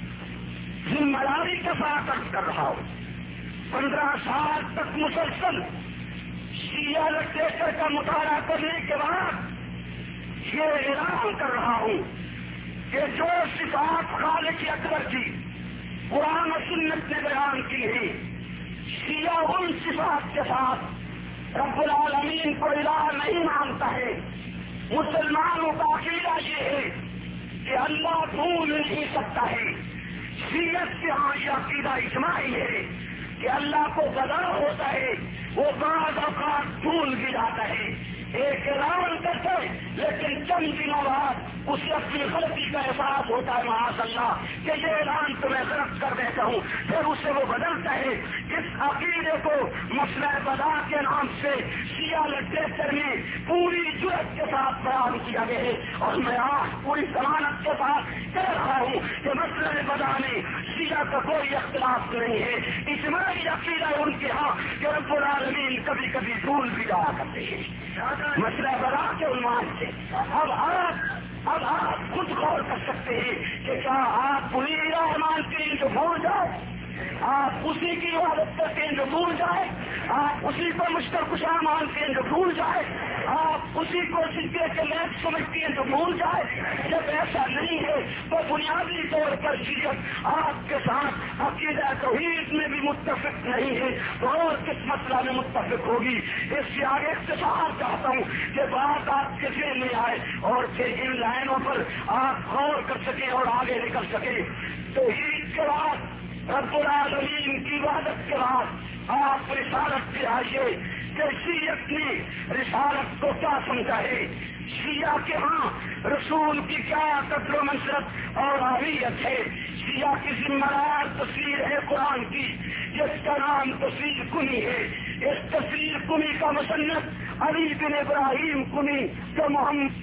ذمہ داری کے ساتھ عرض کر رہا ہوں, پندرہ سال تک مسلسل شیعہ لٹریچر کا مطالعہ کرنے کے بعد یہ اعلان کر رہا ہوں کہ جو صفات خالق اکبر کی قرآن و سنت نے بیان کی ہے, شیعہ ان صفات کے ساتھ رب العالمین کو الہ نہیں مانتا ہے. مسلمانوں کا عقیدہ یہ ہے کہ اللہ بھول نہیں سکتا ہے. شیعت کے ہاں یہ عقیدہ اجماعی ہے کہ اللہ کو غضب ہوتا ہے, وہ بعض اوقات بھول بھی جاتا ہے. ایک اعلان کرتے لیکن چند دنوں بعد اسے اپنی غلطی کا احساس ہوتا ہے معاذ اللہ کہ یہ اعلان تو میں غلط کر دیتا ہوں, پھر اسے وہ بدلتا ہے. اس عقیدے کو مسئلہ بدا کے نام سے شیعہ لٹریچر میں پوری جرت کے ساتھ بیان کیا گیا ہے, اور میں آج پوری ضمانت کے ساتھ کہہ رہا ہوں کہ مسئلہ بدا میں شیعہ کا کوئی اختلاف نہیں ہے. اجماعی عقیدہ ہے ان کے ہاں کہ رب العالمین کبھی کبھی بھول بھی جایا کرتے ہیں. مسئلہ بدا کے عنوان سے اب آپ اب آپ خود غور کر سکتے ہیں کہ کیا آپ وہی الہ مانتے ہیں جو بھول جائے, آپ اسی کی عبادت کرتے ہیں جو بھول جائے, آپ اسی کو مشترکشا مانتے ہیں جو بھول جائے, آپ اسی کو سکے کے لیک سمجھتے ہیں جو بھول جائے. جب ایسا نہیں ہے تو بنیادی طور پر شیعت آپ کے ساتھ عقیدہ توحید میں بھی متفق نہیں ہے تو اور کس مسئلہ میں متفق ہوگی. اس سے آگے اختصار چاہتا ہوں کہ بات آپ کے ذہن میں آئے اور پھر ان لائنوں پر آپ غور کر سکیں اور آگے نکل سکیں. توحید کے بعد رب العالمین کی عبادت کے بعد آپ رسالت پہ آئیے کہ شیعت نے رسالت کو کیا سمجھا ہے، شیعہ کے ہاں رسول کی کیا قدر و منزلت اور اہمیت ہے۔ شیعہ کی ذمہ دار تصویر ہے قرآن کی، جس کا نام تصویر کنی ہے۔ اس تصویر کنی کا مصنف علی بن ابراہیم کنی جو محمد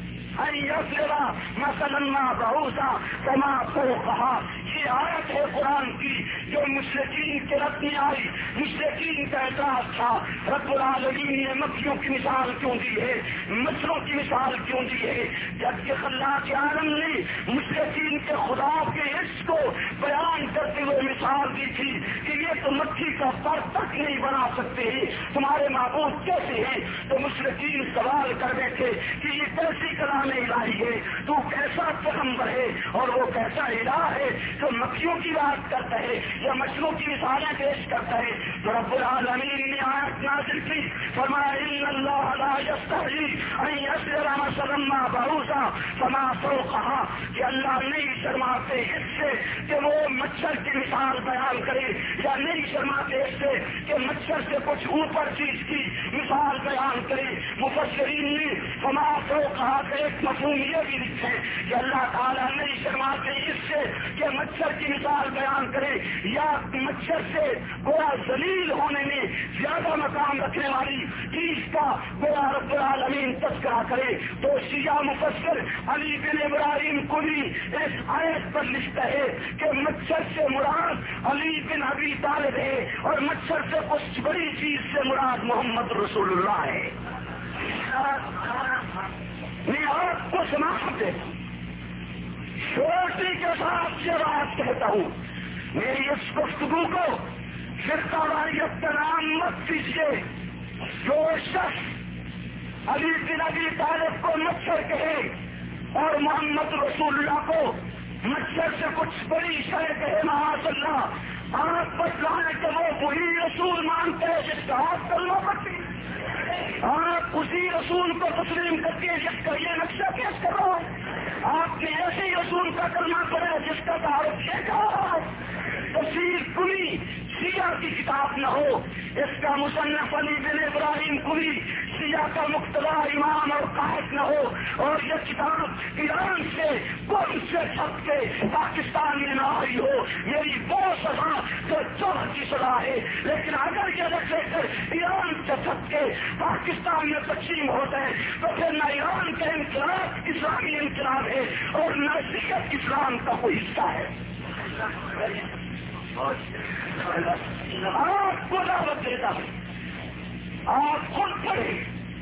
مثلا بہوسا کما کو کہا، یہ آیت ہے قرآن کی جو مشرکین کے رد میں آئی، مشرکین کا اعتراض تھا۔ رب العالمین نے مکھیوں کی مثال کیوں دی ہے، مچھروں کی مثال کیوں دی ہے، جبکہ خلاق عالم نے مشرکین کے خدا کے عشق کو بیان کرتے ہوئے مثال دی تھی کہ یہ تو مکھی کا پر تک نہیں بنا سکتے ہیں، تمہارے معبود کیسے ہیں؟ تو مشرکین سوال کر بیٹھے کہ یہ کیسی کلام الہی ہے، تو کیسا پیغمبر ہے اور وہ کیسا الہ ہے جو مکھیوں کی بات کرتا ہے یا مچھروں کی مثالیں پیش کرتا ہے؟ تو رب العالمین نے آیت نازل کی، فرمایا ان اللہ لا یستحیی ان یضرب مثلا ما بعوضہ فما فوقہا، کہ اللہ نہیں شرماتے اس سے کہ وہ مچھر کی مثال بیان کرے، یا نہیں شرماتے اس سے کہ مچھر سے کچھ اوپر چیز کی مثال بیان کرے۔ مفسرین نے فما فوقہا کا ایک مفہوم یہ بھی لکھا ہے کہ اللہ تعالیٰ نہیں شرماتے اس سے کہ مچھر کی مثال بیان کرے یا مچھر سے گویا ذلیل ہونے میں زیادہ مقام رکھنے والی چیز کا گویا رب العالمین تذکرہ کرے۔ تو شیعہ مفسر علی بن ابراہیم کلی اس آیت پر لکھتا ہے کہ مچھر سے مراد علی بن ابی طالب ہے اور مچھر سے کچھ بڑی چیز سے مراد محمد رسول اللہ ہے۔ میں آپ کو سماعت دیتا ہوں، چھوٹی کے ساتھ یہ بات کہتا ہوں، میری اس گفتگو کو فرقہ واریت کا نام مت دیجیے۔ جو شخص علی بن ابی طالب کو مچھر کہے اور محمد رسول اللہ کو مچھر سے کچھ بڑی شے کہے، معاذ اللہ، آپ بتلائیں کہ وہ وہی رسول مانتے ہیں جس کا آپ کلمہ پڑھتے ہیں، آپ اسی رسول کو تسلیم کرتے ہیں جس کا یہ نقشہ پیش کر رہا ہے، آپ نے ایسے ہی رسول کا کلمہ پڑھا جس کا تعارف یہ کہا رہا ہے۔ تفسیر کلی شیعہ کی کتاب نہ ہو، اس کا مصنف علی بن ابراہیم کلی شیعہ کا مقتدی امام اور قائد نہ ہو، اور یہ کتاب ایران سے کون سے چھپ کے پاکستان میں نہ آئی ہو، میری وہ سزا جو چوہ کی سزا ہے، لیکن اگر یہ لکھے کر ایران سے چھپ کے پاکستان میں تقسیم ہوتا ہے تو پھر نہ ایران کا انقلاب اسلامی انقلاب ہے اور نہ شیعت اسلام کا کوئی حصہ ہے۔ آپ کو دعوت دیتا ہوں، آپ خود پڑھیں،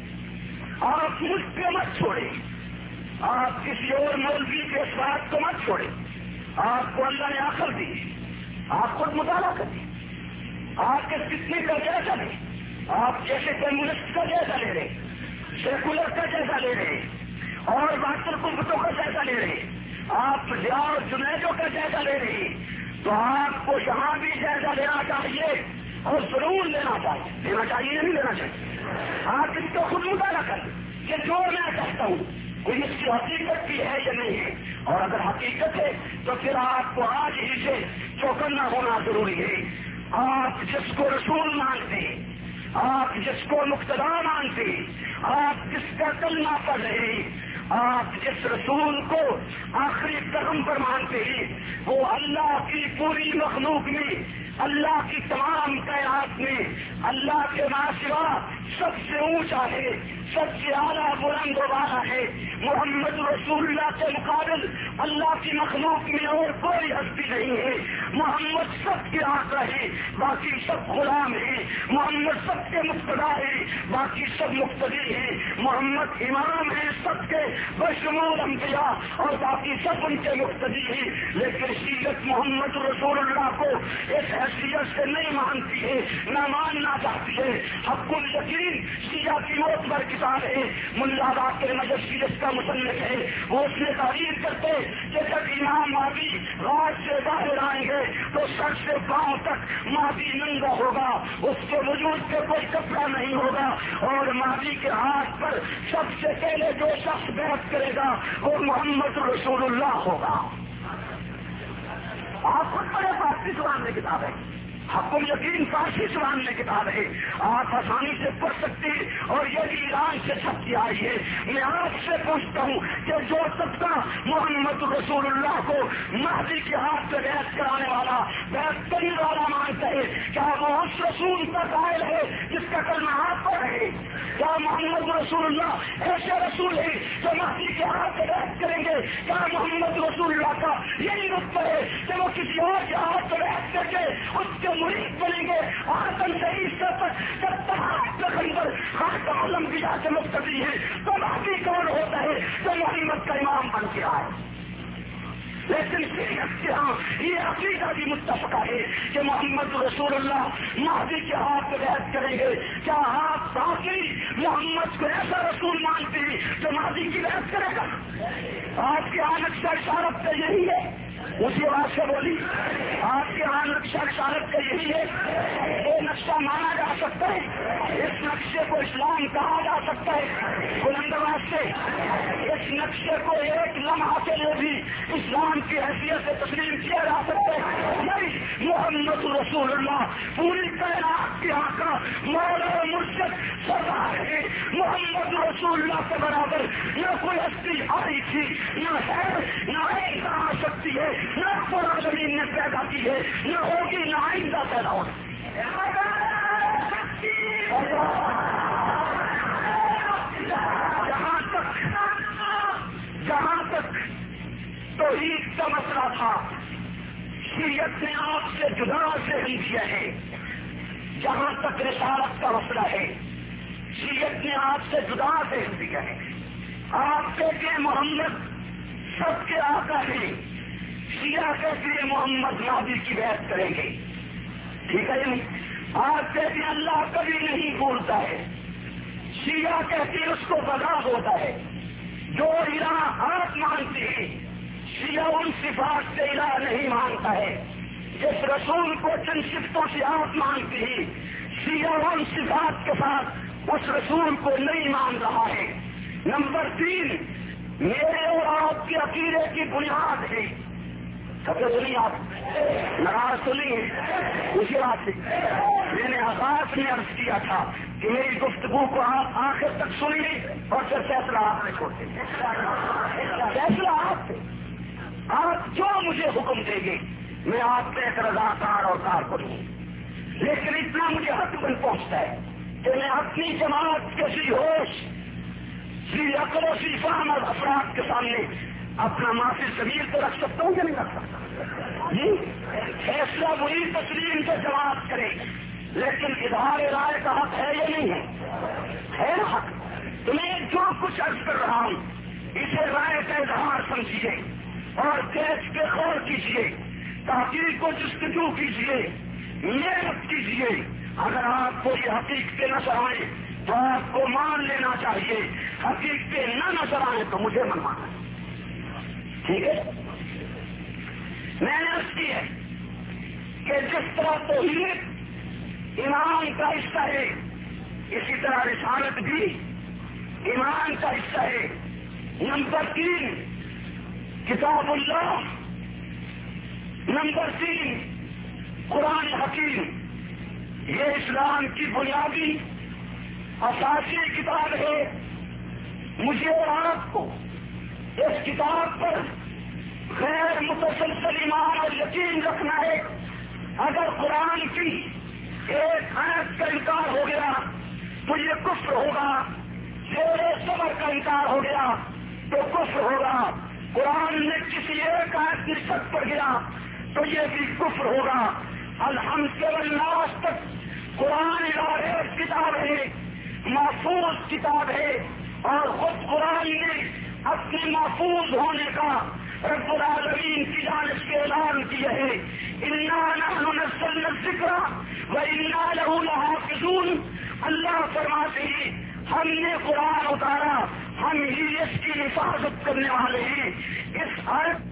آپ مجھ پہ مت چھوڑیں، آپ کسی اور مولوی کے اس بات کو مت چھوڑیں، آپ کو اللہ نے عقل دی، آپ خود مطالعہ کریں، آپ کے کتنے کا جائزہ لیں، آپ جیسے کمیونسٹ کا جائزہ لے رہے، سیکولر کا جائزہ لے رہے اور باطل قوتوں کا جائزہ لے رہے، آپ ضیاء اور جنیدوں کا جائزہ لے رہے، تو آپ کو یہاں بھی جائزہ لینا چاہیے اور ضرور لینا چاہیے، لینا چاہیے نہیں لینا چاہیے۔ آپ اس کو خود مطالعہ کریں کہ جو میں کہتا ہوں کوئی اس کی حقیقت بھی ہے یا نہیں ہے، اور اگر حقیقت ہے تو پھر آپ کو آج ہی سے چوکنا ہونا ضروری ہے۔ آپ جس کو رسول مانتے ہیں، آپ جس کو مقتدی مانتے ہیں، آپ جس کا کلمہ پڑھ رہے ہیں، آپ جس رسول کو آخری قدم پر مانتے ہیں، وہ اللہ کی پوری مخلوق میں، اللہ کی تمام کائنات میں اللہ کے سوا سب سے اونچا ہے، سب سے اعلیٰ بلند و بالا ہے۔ محمد رسول اللہ کے مقابل اللہ کی مخلوق میں اور کوئی ہستی نہیں ہے۔ محمد سب کے آقا ہے، باقی سب غلام ہیں۔ محمد سب کے مقتدی ہے، باقی سب مقتدی ہیں۔ محمد امام ہے سب کے بشمول انبیاء اور باقی سب ان کے مقتدی ہیں، لیکن شیعت محمد رسول اللہ کو اس حیثیت سے نہیں مانتی ہے، نہ ماننا چاہتی ہے۔ حق الیقین شیعہ کی موت پر کتاب ہے، ملا باقر مجلسی جس کا مصنف ہے، وہ اس میں تعریف کرتے کہ جب امام مہدی غار سے باہر آئیں گے تو سر سے پاؤں تک مہدی ننگا ہوگا، اس کے وجود پہ کوئی کپڑا نہیں ہوگا، اور مہدی کے ہاتھ پر سب سے پہلے جو شخص بیعت کرے گا وہ محمد رسول اللہ ہوگا۔ آپ خود پڑھے فارسی زبان میں کتاب ہے، حق الیقین فارسی زبان میں کتاب ہے، آپ آسانی سے پڑھ سکتے ہیں، اور یہ بھی ایران سے چھپ کے آئی ہے۔ میں آپ سے پوچھتا ہوں کہ جو طبقہ محمد رسول اللہ کو مہدی کے ہاتھ سے بیعت کرانے والا، بیعت کرنے والا مانتا ہے، کیا وہ اس رسول کا قائل ہے جس کا کلمہ آپ پر ہے؟ کیا محمد رسول اللہ ایسے رسول ہے جو مہدی کے ہاتھ سے بیعت کریں گے؟ کیا محمد رسول اللہ کا یہی رتبہ ہے کہ وہ کسی اور کے ہاتھ سے بیعت کر کے اس کے مرید بنیں گے؟ آدم سے عیسیٰ تک جب تمام پیغمبر خاتم الانبیاء سے مقتدی ہے، تو مہدی کون ہوتا ہے جو محمد کا امام بن کے آئے؟ لیکن شریعت کے ہاں یہ عقیدہ بھی متفقہ ہے کہ محمد رسول اللہ مہدی کے ہاتھ سے بیعت کریں گے۔ کیا آپ باقی محمد کو ایسا رسول مانتے ہیں جو مہدی کی بیعت کرے گا؟ آپ کے یہاں نقشہ اشارت کا یہی ہے، اسی بات سے بولی، آپ کے یہاں نقشہ اشارت کا یہی ہے؟ یہ نقشہ مانا جا سکتا ہے؟ اس نقشے کو اسلام کہا جا سکتا ہے بلند آواز سے؟ اس نقشے کو ایک لمحہ کے لیے بھی اسلام کی حیثیت سے تسلیم کیا جا سکتا ہے؟ نہیں، محمد رسول اللہ پوری کائنات کے آقا مولا و مرشد سردار ہے۔ محمد رسول اللہ کے برابر نہ کوئی ہستی آئی تھی، نہ ہے، نہ آئندہ آ سکتی ہے، نہ پورا زمین نے پیدا کی ہے، نہ ہوگی، نہ آئندہ پیدا ہوگی۔ جہاں تک جہاں تک توحید کا مسئلہ تھا، شریعت نے آپ سے جدا ذہن دیا ہے۔ جہاں تک رسالت کا مسئلہ ہے، شریعت نے آپ سے جدا ذہن دیا ہے۔ آپ کہتے ہیں محمد سب کے آقا ہیں، شیعہ کہتے ہیں محمد مہدی کی بیعت کریں گے، ٹھیک ہے نہیں؟ آپ کہتے ہیں اللہ کبھی نہیں بولتا ہے، شیعہ کہتے ہیں اس کو بدا ہوتا ہے۔ جو الہ آپ مانتے ہیں، شیعہ ان صفات سے الہ نہیں مانتا ہے۔ جس رسول کو جن صفتوں سے آپ مانتے ہیں، شیعہ ان صفات کے ساتھ اس رسول کو نہیں مان رہا ہے۔ نمبر تین، میرے اور آپ کے عقیدے کی بنیاد ہے، سب سنیے، آپ ناراض سنیے اسی بات سے میں نے آغاز میں عرض کیا تھا کہ میری گفتگو کو آپ آخر تک سنیے اور پھر فیصلہ آپ نے چھوڑ دیں۔ فیصلہ آپ سے، آپ جو مجھے حکم دیں گے میں آپ پہ ایک رضاکار اور کارکن ہوں، لیکن اتنا مجھے حق بن پہنچتا ہے کہ میں اپنی جماعت کے سی ہوش، سی عقل و سی فہم اور افراد کے سامنے اپنا معافی ضمیر تو رکھ سکتا ہوں یا نہیں رکھ سکتا؟ جی، فیصلہ وہی تسلیم سے جماعت کرے، لیکن اظہار رائے کا حق ہے یا نہیں ہے؟ ہے نا حق؟ تو میں جو کچھ عرض کر رہا ہوں اسے رائے کا اظہار سمجھیے اور دیش کے غور کیجیے، تحقیق کو جستجو کیجیے، محنت کیجیے۔ اگر آپ کو یہ حقیقتیں نظر آئیں تو آپ کو مان لینا چاہیے، حقیقتیں نہ نظر آئیں تو مجھے من مانا، ٹھیک ہے؟ میں نے عرض کی ہے کہ جس طرح توحید ایمان کا حصہ ہے، اسی طرح رسالت بھی ایمان کا حصہ ہے۔ نمبر تین، کتاب اللہ۔ نمبر تین، قرآن حکیم۔ یہ اسلام کی بنیادی اساسی کتاب ہے۔ مجھے اور آپ کو اس کتاب پر غیر متسلسل ایمان اور یقین رکھنا ہے۔ اگر قرآن کی ایک آیت کا انکار ہو گیا تو یہ کفر ہوگا، زیر صبر کا انکار ہو گیا تو کفر ہوگا، قرآن میں کسی ایک آیت کی شک پڑ گیا تو یہ بھی کفر ہوگا۔ الحمد سے والناس تک قرآن ایک کتاب ہے، محفوظ کتاب ہے، اور خود قرآن نے اپنے محفوظ ہونے کا رب العالمین کی جانب سے اعلان کیا ہے۔ انا نحن نزلنا الذکر وانا لہ لحافظون۔ اللہ فرماتے ہیں ہم نے قرآن اتارا، ہم ہی اس کی حفاظت کرنے والے ہیں۔ اس آیت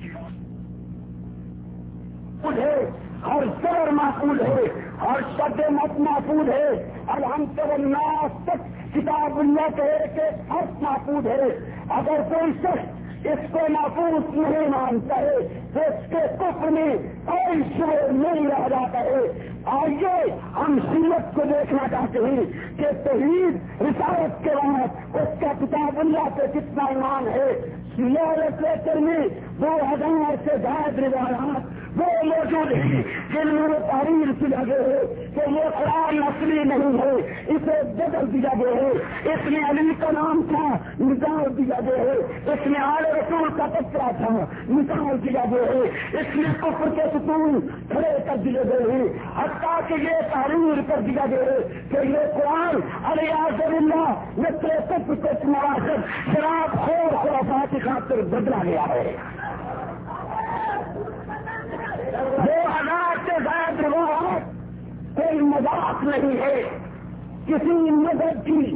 ہے اور زبر محفوظ ہے اور شد مت محفوظ ہے۔ الحمد والناس تک کتاب اللہ کے ایک ایک حرف محفوظ ہے۔ اگر کوئی شخص اس کو محفوظ نہیں مانتا ہے تو اس کے کفر میں کوئی شعور نہیں رہ جاتا ہے. آئیے ہم سیرت کو دیکھنا چاہتے ہیں کہ توحید رسالت کے بعد اس کا کتاب اللہ پہ کتنا ایمان ہے. سیرت میں دو ہزار سے زائد روایات وہ موجود ہیں جن میں وہ تحریر کیا گیا ہے کہ یہ قرآن اصلی نہیں ہے, اسے بدل دیا گیا ہے, اس میں علی کا نام تھا نکال دیا گیا ہے, اس میں آل رسول کا تذکرہ تھا نکال دیا گیا ہے, اس میں کفر کے ستون کھڑے کر دیے گئے ہیں, حتیٰ کہ یہ تحریر کر دیا گیا ہے کہ یہ قرآن الیاذ باللہ مثل کفر کے مواقع شراب خور خرافات کی خاطر بدلا گیا ہے. دو ہزار سے زائد روایات کوئی مذاق نہیں ہے. کسی مذہب کی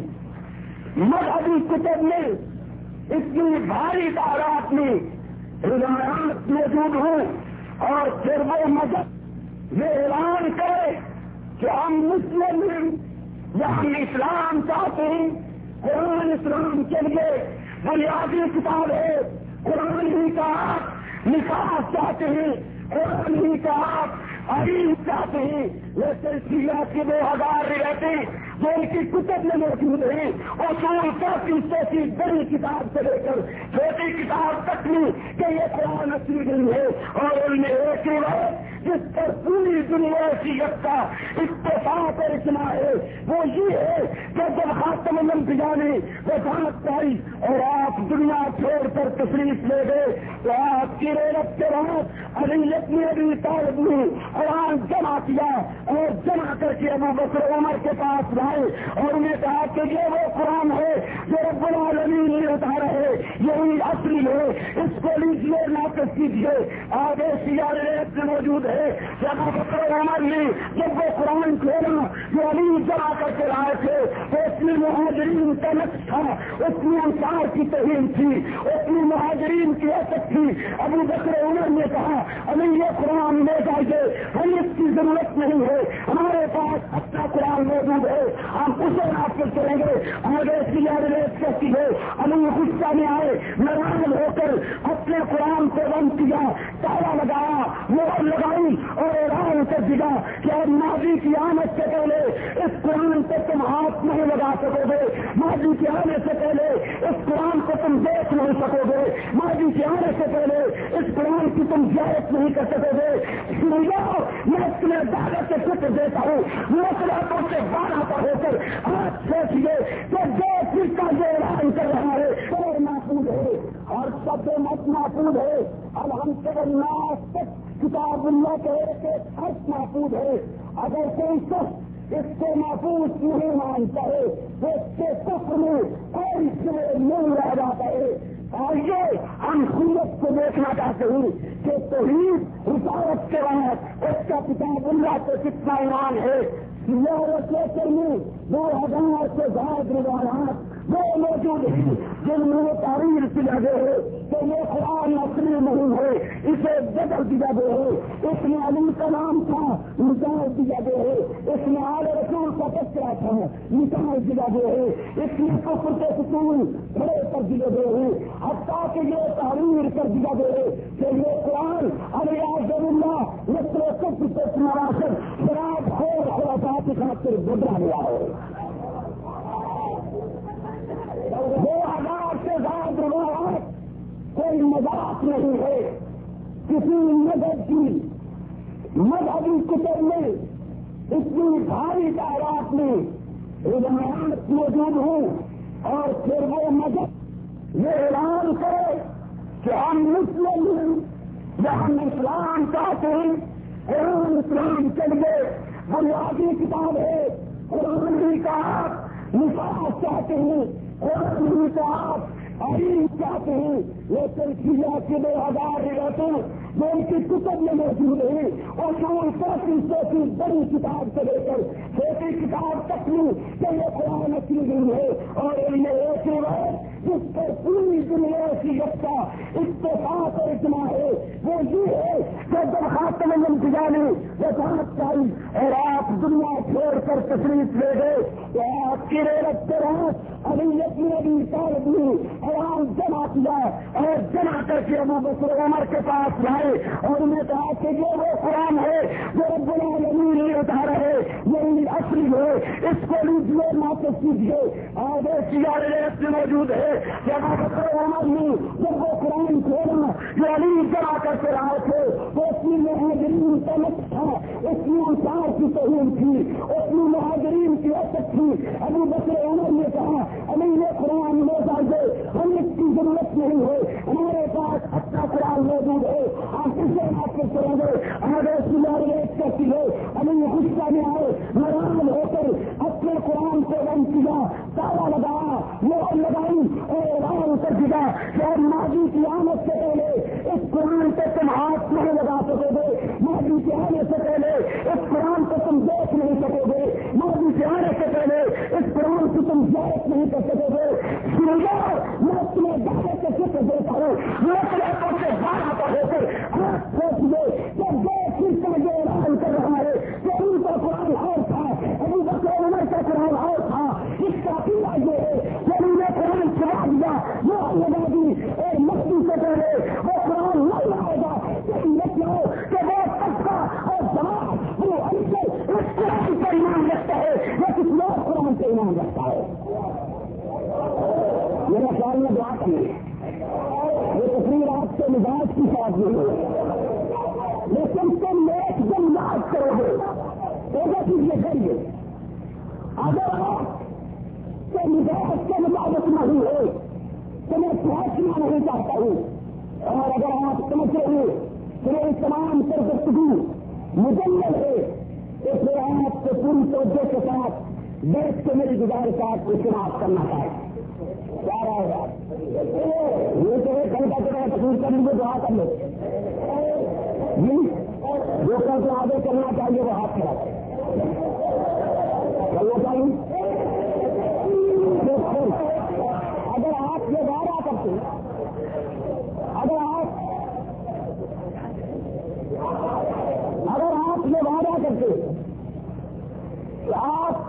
مذہبی کتب میں اتنی بھاری تعداد میں روایات موجود ہوں اور پھر وہ مذہب یہ اعلان کرے کہ ہم مسلم ہیں یا ہم اسلام چاہتے ہیں. قرآن اسلام کے لیے بنیادی کتاب ہے. قرآن ہی کا آپ نکاح چاہتے ہیں, قرآن ہی کا آپ عظیم چاہتے ہیں. لیکن سیاح کے دو ہزار رہتے جو ان کی کتب میں موجود ہیں اصول کافی سوچی بڑی کتاب سے لے کر چھوٹی کتاب تک میں کہ یہ قرآن اصلی نہیں ہے. اور ان میں ایک روایت جس پر پوری دنیا کی یکتا اتفاق اور اجماع ہے وہ یہ ہے کہ جب خاتم الانبیاء نے وفات پائی اور آپ دنیا چھوڑ کر تشریف لے گئے تو آپ کی رحمت کے بعد علی ابن ابی طالب نے قرآن جمع کیا اور جمع کر کے ابو بکر عمر کے پاس لائے اور انہیں کہا کہ یہ وہ قرآن ہے جو رب العالمین نے اتارا ہے, یہی اصلی ہے, اس کو لیجیے ناقص کیجیے. آگے سیاہ ریت میں موجود ہے کہ ابو بکر عمر نے جب وہ قرآن کھولا جو علی جمع کر کے لائے تھے تو اس میں مہاجرین کا نقص تھا, اس میں انصار کی توہین تھی, اس میں مہاجرین کی حسد تھی. ابو بکر عمر نے کہا علی یہ قرآن لے جائیے, ہمیں اس کی ضرورت نہیں ہے, ہمارے پاس اپنا قرآن موجود ہے, ہم اسے نافذ کریں گے. آگے سیاہ ریت کہتی ہے علی غصہ میں آئے, ناراض ہو کر اپنے قرآن کو بند کیا, تالا لگایا, مہر لگائی اور اعلان کر دیا کہ اب ماضی کی آمد سے پہلے اس قرآن کو تم ہاتھ نہیں لگا سکو گے, ماضی کے آنے سے پہلے اس قرآن کو تم دیکھ نہیں سکو گے, ماضی کے آنے سے پہلے اس قرآن کی تم زیارت نہیں کر سکو گے. میں تمہیں دعوت سے فکر دیتا ہوں, مسلطوں سے بارہ پر ہو کر آج سوچیے کہ جو فرقہ جو اعلان کر رہا ہے اور محفوظ ہے اور سب مت محفوظ ہے. الحمدللہ تک کتاب اللہ کے ایک ایک حرف محفوظ ہے. اگر کوئی شخص اس کو محفوظ نہیں مانتا ہے تو اس کے کفر میں کوئی شعور نہیں رہ جاتا ہے. آئیے ہم سیرت کو دیکھنا چاہتے ہیں کہ توحید رسالت کے بعد اس کا کتاب اللہ پہ کتنا ایمان ہے. سیاحت لے میں دو ہزار سے زائد روایات وہ موجود ہیں جن میں وہ تحریر کیا گیا ہے کہ یہ قرآن اصلی نہیں ہے, اسے بدل دیا گیا ہے, اس میں علی کا نام تھا نکال دیا گیا ہے, اس میں آل رسول کا تذکرہ تھا نکال دیا گیا ہے, اس میں کفر کے ستون کھڑے کر دیے گئے ہیں, حتیٰ کہ یہ تحریر کر دیا گیا ہے کہ یہ قرآن الیاذ باللہ مثل کفر کے مواقع شراب خور خرافات کی خاطر بدلا گیا ہے. دو ہزار سے زائد روایات کوئی مذاق نہیں ہے. کسی مذہب کی مذہبی کتب میں اتنی بھاری تعداد میں روایات موجود ہوں اور پھر وہ مذہب یہ اعلان کرے کہ ہم مسلم ہیں یا ہم اسلام چاہتے ہیں. قرآن اسلام کے لیے بنیادی کتاب ہے. قرآن ہی کا آپ نکاح چاہتے ہیں, قرآن ہی کا آپ عظیم چاہتے ہیں. لیکن سیاح کے دو ہزار رہتے جو ان کی کتب میں موجود ہیں اصول کافی سوچی بڑی کتاب سے لے کر چھوٹی کتاب تک میں کہ یہ قرآن اصلی نہیں ہے. اور ان میں ایک روایت جس پر پوری دنیا کی یکتا اتفاق اور اجماع ہے وہ یہ ہے کہ جب خاتم الانبیاء وفات پائی اور آپ دنیا چھوڑ کر تشریف لے گئے تو آپ کی ریرت کے رات ابھی اپنی ابھی طالب نے عوام جمع کیا اور جمع کر کے ابو بکر عمر کے پاس لائے اور انہیں کہا کہ یہ وہ قرآن ہے جو رب العالمین نے اتارا ہے یہی اصلی ہے، اس کو لیجیے ناقص کیجیے. اور وہ سیارے ریت میں موجود ہے کہ ابو بکر عمر نے جب وہ قرآن کھولا جو علی جمع کر کے رہے تھے تو اس میں مہاجرین کا مت تھا، اس میں انصار کی توہین تھی، اس میں مہاجرین کی عزت تھی. ابو بکر عمر نے کہا ابھی یہ قرآن لے جائیے، ہم اس کی ضرورت نہیں ہے، ہمارے پاس اچھا قرآن موجود ہے، آپ اسے ناقص کریں گے. ہمارے سیارے ریت کرتی ہے ابھی غصہ میں آئے ناراض ہو کر اپنے قرآن کو بند کیا، تالا لگایا، مہر لگائی اور اعلان کر دیا کہ ماضی کی آمد سے پہلے اس قرآن کو تم ہاتھ نہیں لگا سکو گے، ماضی کے آنے سے پہلے اس قرآن کو تم دیکھ نہیں سکو گے، ماضی کے آنے سے پہلے اس قرآن کو تم ذائق نہیں کر سکو گے. میں تمہیں دعوت کا ذکر دیتا ہوں، میں تمہیں سے بارہ پر ہو کر ہاتھ سوچ لے کہ جو چیز کا یہ اعلان کر رہا ہے کہ ان کا قرآن اور تھا، ابو بکر عمر کا قرآن اور تھا. اس کا پیلا یہ ہے کہ انہوں نے قرآن چلا دیا، وہ لگا دی اور مختی سے پہلے وہ قرآن نہیں لائے گا. لیکن یہ کیا ہو کہ وہ طبقہ اور جماعت وہ ایسے اس قرآن کا ایمان رکھتا ہے یا کسی اور قرآن کا ایمان رکھتا ہے. میرا خیال میں دعا کریں یہ تصویر آپ کے مزاج کی ساتھ نہیں ہے، لیکن تم ایک دم یاد کرو گے ایسا چیز یہ کریے. اگر آپ کے مزاج کے مطابق نہیں ہے تو میں پہنچنا نہیں چاہتا ہوں. اور اگر آپ سمجھ رہے ہیں کہ یہ تمام پر گفتگو مجمل ہے تو پھر آپ کو پوری توجہ کے ساتھ بیٹھ کے میری گزارش آپ کو سماعت کرنا چاہیے. کیا رہے گا یہ تو ایک گھنٹہ کے بعد تصویر کر لیجیے، دعا کر لو جی. جو کر کے آگے کرنا چاہیے وہ ہاتھ کھڑا کرنا چاہیے. اگر آپ یہ وعدہ کرتے اگر آپ اگر آپ یہ وعدہ کرتے کہ آپ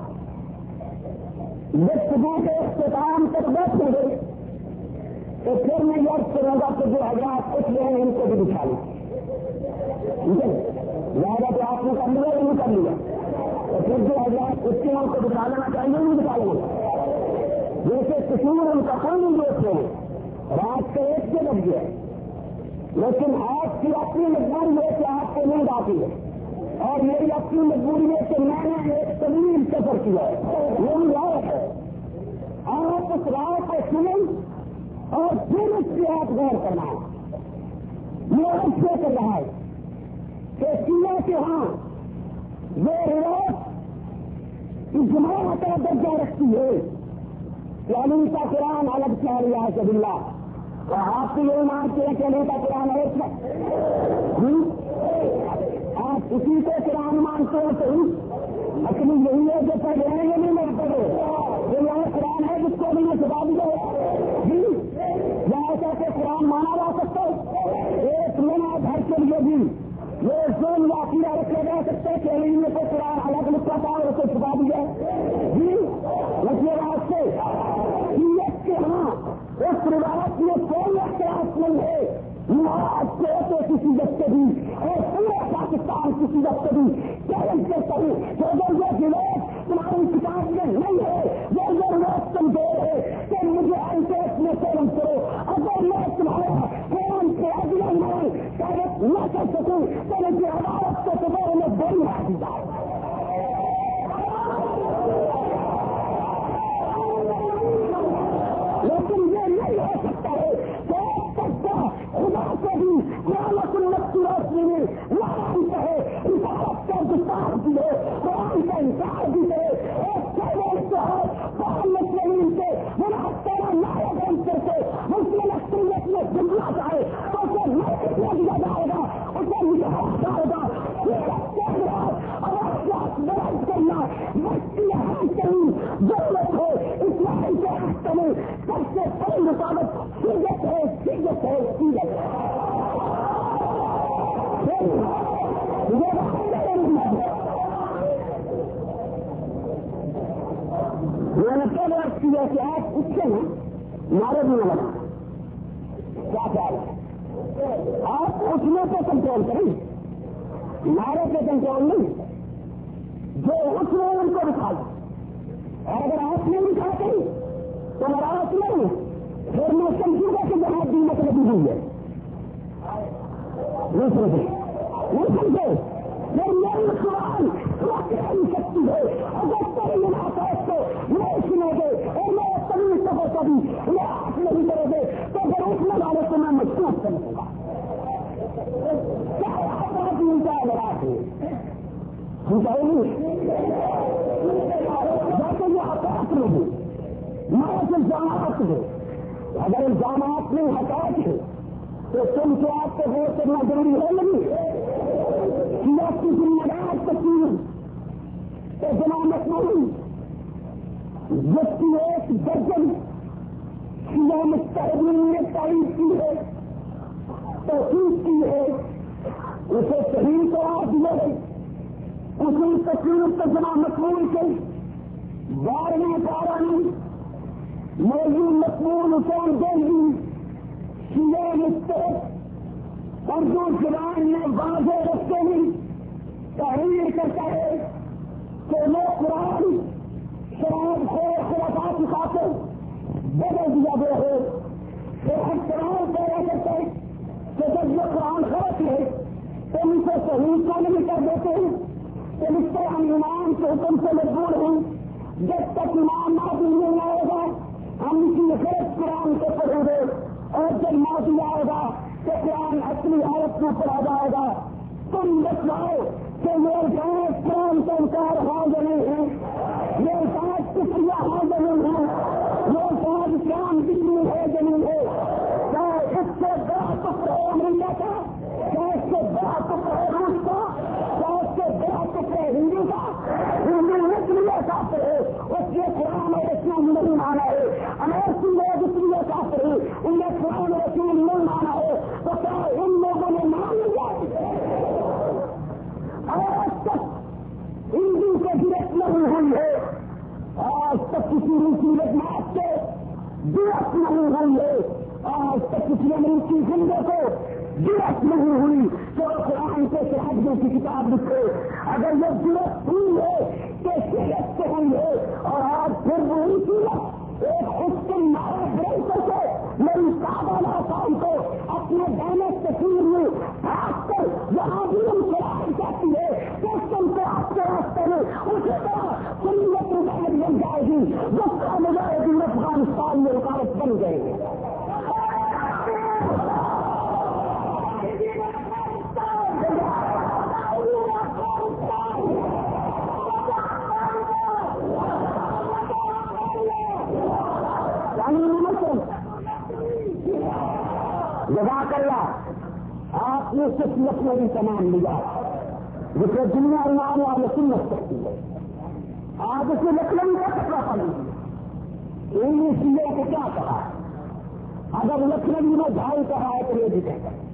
گفتگو کے اختتام تک بیٹھیں گے تو پھر میں یہ عرض کروں گا کہ جو حضرات کچھ لے ہیں ان کو بھی دکھا لیں. ٹھیک ہے، زیادہ تو آپ نے کر لیا یا نہیں کر لیا تو پھر جو حضرات کچھ کے ان کو دکھا لینا چاہیے نہیں دکھا لیں. جیسے کشمیر ان کا کوئی نہیں دیکھ رہے رات کے ایک سے لگ گیا، لیکن آپ کی اپنی مجبوری ہے کہ آپ کو نیند آتی ہے اور میری اپنی مجبوری ہے کہ میں نے ایک طویل سفر کیا ہے. یہ رائے ہے، آپ اس رائے کو سنیں اور پھر اس کی آپ غور کرنا. یہ اس سے کر رہا ہے کہ سیاح کے ہاں یہ روایت اجماع کا درجہ رکھتی ہے کہ علی کا قرآن الگ سے علیہ سب اللہ. تو آپ یہ مانتے ہیں کہ علی کا قرآن ایک ہے، آپ اسی کو قرآن مانتے ہو صحیح، اصلی یہی ہے جو پڑھ رہے ہیں یہ نہیں مانتے ہو. یہ یہاں قرآن ہے جس کو بھی یہ سزا دی جائے جی، یا ایسا کہ قرآن مانا جا سکتا ہے ایک منا گھر کے لیے بھی یہ زون یا عقیدہ رکھا جا سکتا ہے کہ علی میں کو قرآن الگ لکھا تھا اور اسے سزا دی جائے جی. لکھنے بات سے سیت کے ہاں اس روایت میں کوئی اختلاف نہیں ہے. آپ کو کسی وقت بھی اور پورے پاکستان کسی وقت بھی چیلنج کرتا ہوں کہ اگر یہ ضرورت تمہاری کتاب میں نہیں ہے، یہ ضرورت تم دے ہے کہ مجھے ایسے میں چیلنج کرو. اگر میں تمہارا قرآن سے اگلا مان چیلنج نہ کر سکوں تو مجھے عدالت کو دوبارہ میں بڑی حاصل جائے. لیکن یہ نہیں ہو سکتا ہے کہ خدا کو بھی قرآن سنت کی روشنی میں لڑائی ہے، رسالت کا گستاخ بھی ہے، قرآن کا انکار بھی ہے اور چیلنج سے ہے محمد زمین سے منحصرہ نعرہ بند کر کے مسلم اکثریت میں جمنا چاہے تو اسے نہیں کتنا دیا جائے گا، اسے نکالا جائے گا. درج کرنا مستی ہم کہیں ضرورت ہے. اسلام کے راستے میں سب سے بڑی رکاوٹ سیرت ہے، سیرت ہے، سیرت ہے. خود نہ لگا. کیا خیال ہے؟ آپ اٹھنے پہ کنٹرول کریں، نعرے پہ کنٹرول نہیں. جو اٹھ رہے ہیں ان کو دکھا دیں، اور اگر آپ نے دکھا کری تو ناراض نہیں، پھر میں سمجھوں گا کہ جہاں دی مطلب ہوئی ہے. نہیں سمجھے نہیں سمجھے پھر میری قرآن واقعی سکتی ہے. اگر تیرے مناسب کو نہیں سنو گے اور میں تبھی سفر کبھی میں آپ نہیں کرو گے تو اگر اٹھنے والے کو میں محسوس کر دوں گا. چاہے آپ ان کا لڑا ہے جیسے یہ حقائق نہیں محض الزامات ہے. اگر الزامات میں حقائق ہے تو تم سے آپ کو غور کرنا ضروری ہے نہیں کہ آپ کی ذمہ دار تقسیم تو جنامت نہیں جس کی ایک درجن شیعہ مستحدین نے تعریف کی ہے، توفیق کی ہے، اسے صحیح قرار دیا ہے. اسی تقریر ترجمہ مقبول کے بارہویں پارہ میں مولوی مقبول حسین دہلوی شیعہ مستحد اردو زبان میں واضح رکھتے ہوئے تحریر کرتا ہے کہ وہ قرآن شراب خور خرافات کی خاطر بدل دیا گیا ہے. پھر ہم قرآن پیدا کرتے کہ جب یہ قرآن غلط ہے تو ان سے صحیح کو نہیں کر دیتے ہیں. تو اس سے ہم امام کے حکم سے مجبور ہیں جب تک امام نازل نہیں آئے گا ہم اسی غلط قرآن کو پڑھیں گے، اور جب نازل آئے گا تو قرآن اپنی حالت میں پڑھا جائے گا. تم بتلاؤ کہ یہ الفاظ قرآن کا انکار حاضر نہیں ہے، یہ الفاظ کفریہ حاضر نہیں ہے، یہ الفاظ اسلام کتنی ہے زمین ہے. کیا اس سے بڑا کفر ہے امریکہ کا؟ کیا اس سے بڑا کفر ہے روس کا؟ کیا اس سے بڑا کفر ہے ہندو کا؟ ہندو اس لیے کافر ہے اس لیے قرآن اور اسلام نہیں مانا ہے. امریکی لوگ اس لیے کافر ہے انہیں قرآن اور اسلام نہیں مانا ہے. تو کیا ان لوگوں نے مان لیا؟ آج تک ہندو کو گرفت نہیں ہوئی ہے، آج تک کسی روسی رجمات سے گرفت نہیں ہوئی ہے، آج تک کسی امریکی زندے کو گرفت نہیں ہوئی کہ وہ قرآن کے شہادتوں کی کتاب لکھے. اگر یہ گرفت ہوئی ہے کہ شہادت سے ہوئی ہے، اور آج پھر وہی سورت ایک حسن نارا بڑھ کر کے میری سادہ کام کو اپنے دانے تصویر میں بھاگ کر جہاں بھی ہم چلائی جاتی ہے سسٹم کو آپ کے راستے میں اسی طرح سنت رکاوٹ بن جائے گی. جس کا مجاہدین افغانستان میں رکاوٹ بن گئے گی. جزاک اللہ آپ نے صرف لکھنے بھی تمام لیا جسے دنیا نام والے سنت سکتی ہے. آج اسے لکھنے کا کپڑا پڑی انگلش لیے کو کیا کہا؟ اگر لکھنوی میں بھائی کہا ہے تو یہ بھی کہتا ہے.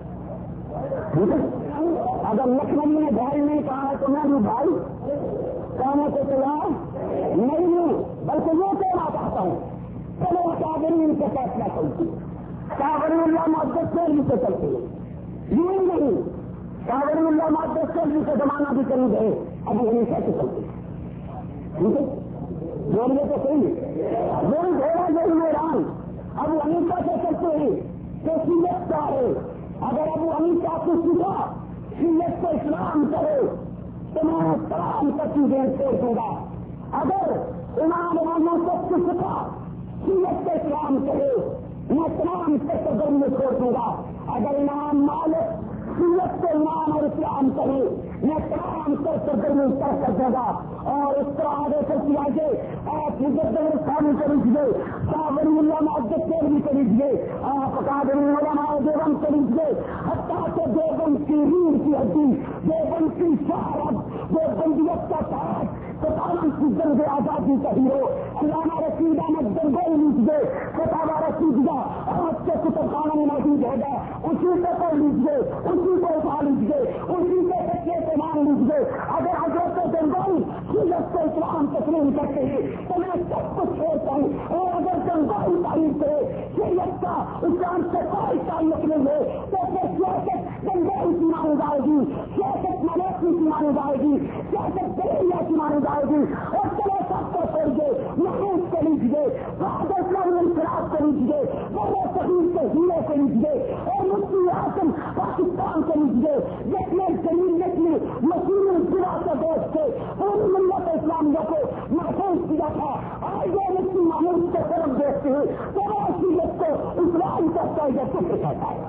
اگر لکھنوی نے بھائی نہیں کہا ہے تو میں بھی بھائی کہنے کو تیار نہیں ہوں، بلکہ یہ کہنا چاہتا ہوں چلو قابرین سے فیصلہ کرتی ہے. قابری اللہ معدت سے بھی سے چلتے ہیں یہ نہیں. قابری اللہ معدت سے بھی سے زمانہ بھی قریب ہے ابھی ہمیشہ سے چلتے ہیں. ٹھیک ہے بولیے تو صحیح میری گھوڑا یہی میران ابو حنیفہ سے چلتے ہیں کہ سیت کا ہے. اگر ابو حنیفہ کو سیکھا سیت کو اسلام کرے تو میں تمام کا چیزیں چھوڑ دوں گا. اگر امام امام سب کو سیکھا سیت کو اسلام کرے میں تمام سرگرم میں چھوڑ دوں گا. اگر امام مالک سیت کو امام اور اسلام کرے میں تمام سر سرگرمی طے کر دوں گا. اور اس طرح آگے چلتی آگے آپ مجدد رسانی کر لیجیے، قابری اللہ معدت سے بھی کر لیجیے، آپ قابری علماء دیوبند کر لیجیے، حتیٰ کہ دیوبند کی ریڑھ کی ہڈی، دیوبند کی شہرت، دیوبندیت کا تاج، فتح کی جنگ آزادی کا ہیرو علامہ رشید احمد گنگوئی لیجیے، فتح رشیدیہ آپ کے کتب خانہ میں موجود ہوگا، اسی کو پڑھ لیجیے، اسی کو اٹھا لیجیے، اسی کے بچے کو مان لیجیے. اگر حضرت گنگوئی سیرت کو اسلام تسلیم کرتے ہیں تو میں سب کچھ چھوڑتا ہوں، اور اگر جنگائی تعریف کرے شریعت کا اسلام سے کوئی تعلق نہیں ہے تو پھر سیاست جنگائی کی مانی جائے گی، سیاست ملکی کی مانی جائے گی، سیاست دلیہ کی مانی جائے گی، اور چلو سب کو چھوڑ دے محمود کو لیجیے، بہادر اسلامی انقلاب کو لیجیے، بڑے صدیق کے ہیرے کو لیجیے، اور مفتی اعظم پاکستان کو لیجیے، جتنے زمین نکلی مسیح گرا کے دوست تھے پوری ملت اسلامیہ کو محفوظ کیا تھا، آج یہ مفتی محمود کو طرف دیکھتے ہیں تو سیرت کو اسلام کرتا ہے یا کفر کہتا ہے؟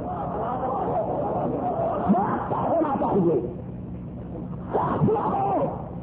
بات کیا ہونا چاہیے؟ فیصلہ ہو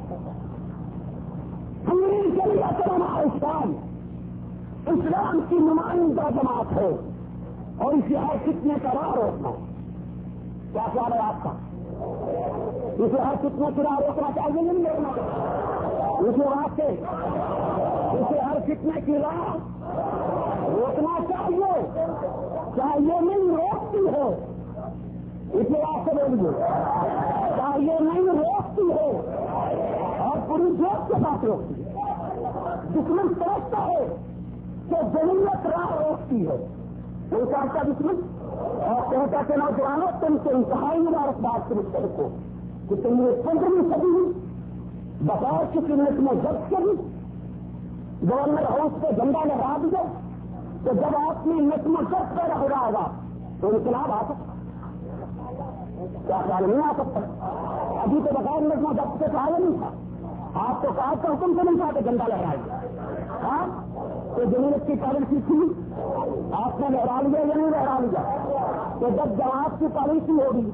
پوری جمعیت علماء اسلام اسلام کی نمائندہ جماعت ہے اور اسے ہر کتنے کا راہ روکنا، کیا خیال ہے آپ کا؟ اسے ہر کتنے کی راہ روکنا چاہیے نہیں روکنا، اسے واسطے اسے ہر کتنے کی راہ روکنا چاہیے، چاہیے نہیں روکتی ہے، اسے واسطے بولیے چاہیے نہیں روکتی ہے اور پوری جوش کے ساتھ روکتی ہے۔ دشمن سمجھتا ہے کہ جمہوریت راہ روکتی ہے، وہ چاہتا دشمن اور کہتا کہ نوجوانوں تم سے انتہائی مبارکباد سے مختلف ہو کہ تم نے پندرہویں صدی بطور کسی ملک میں ضبط کری، گورنر ہاؤس پہ جھنڈا لہرا دیا، تو جب آپ نے نظم و ضبط پیدا ہو جائے گا تو انقلاب آ سکتا، کیا خیال نہیں آ سکتا؟ ابھی تو بغیر نظم و ضبط سے چاہیے نہیں تھا، آپ تو کہا کا حکم سے نہیں چاہتے جھنڈا لہرائے، ہاں تو جمہوریت کی پالیسی تھی، آپ نے لہرا لیا یا نہیں لہرا لیا؟ تو جب جماعت کی پالیسی ہوگی،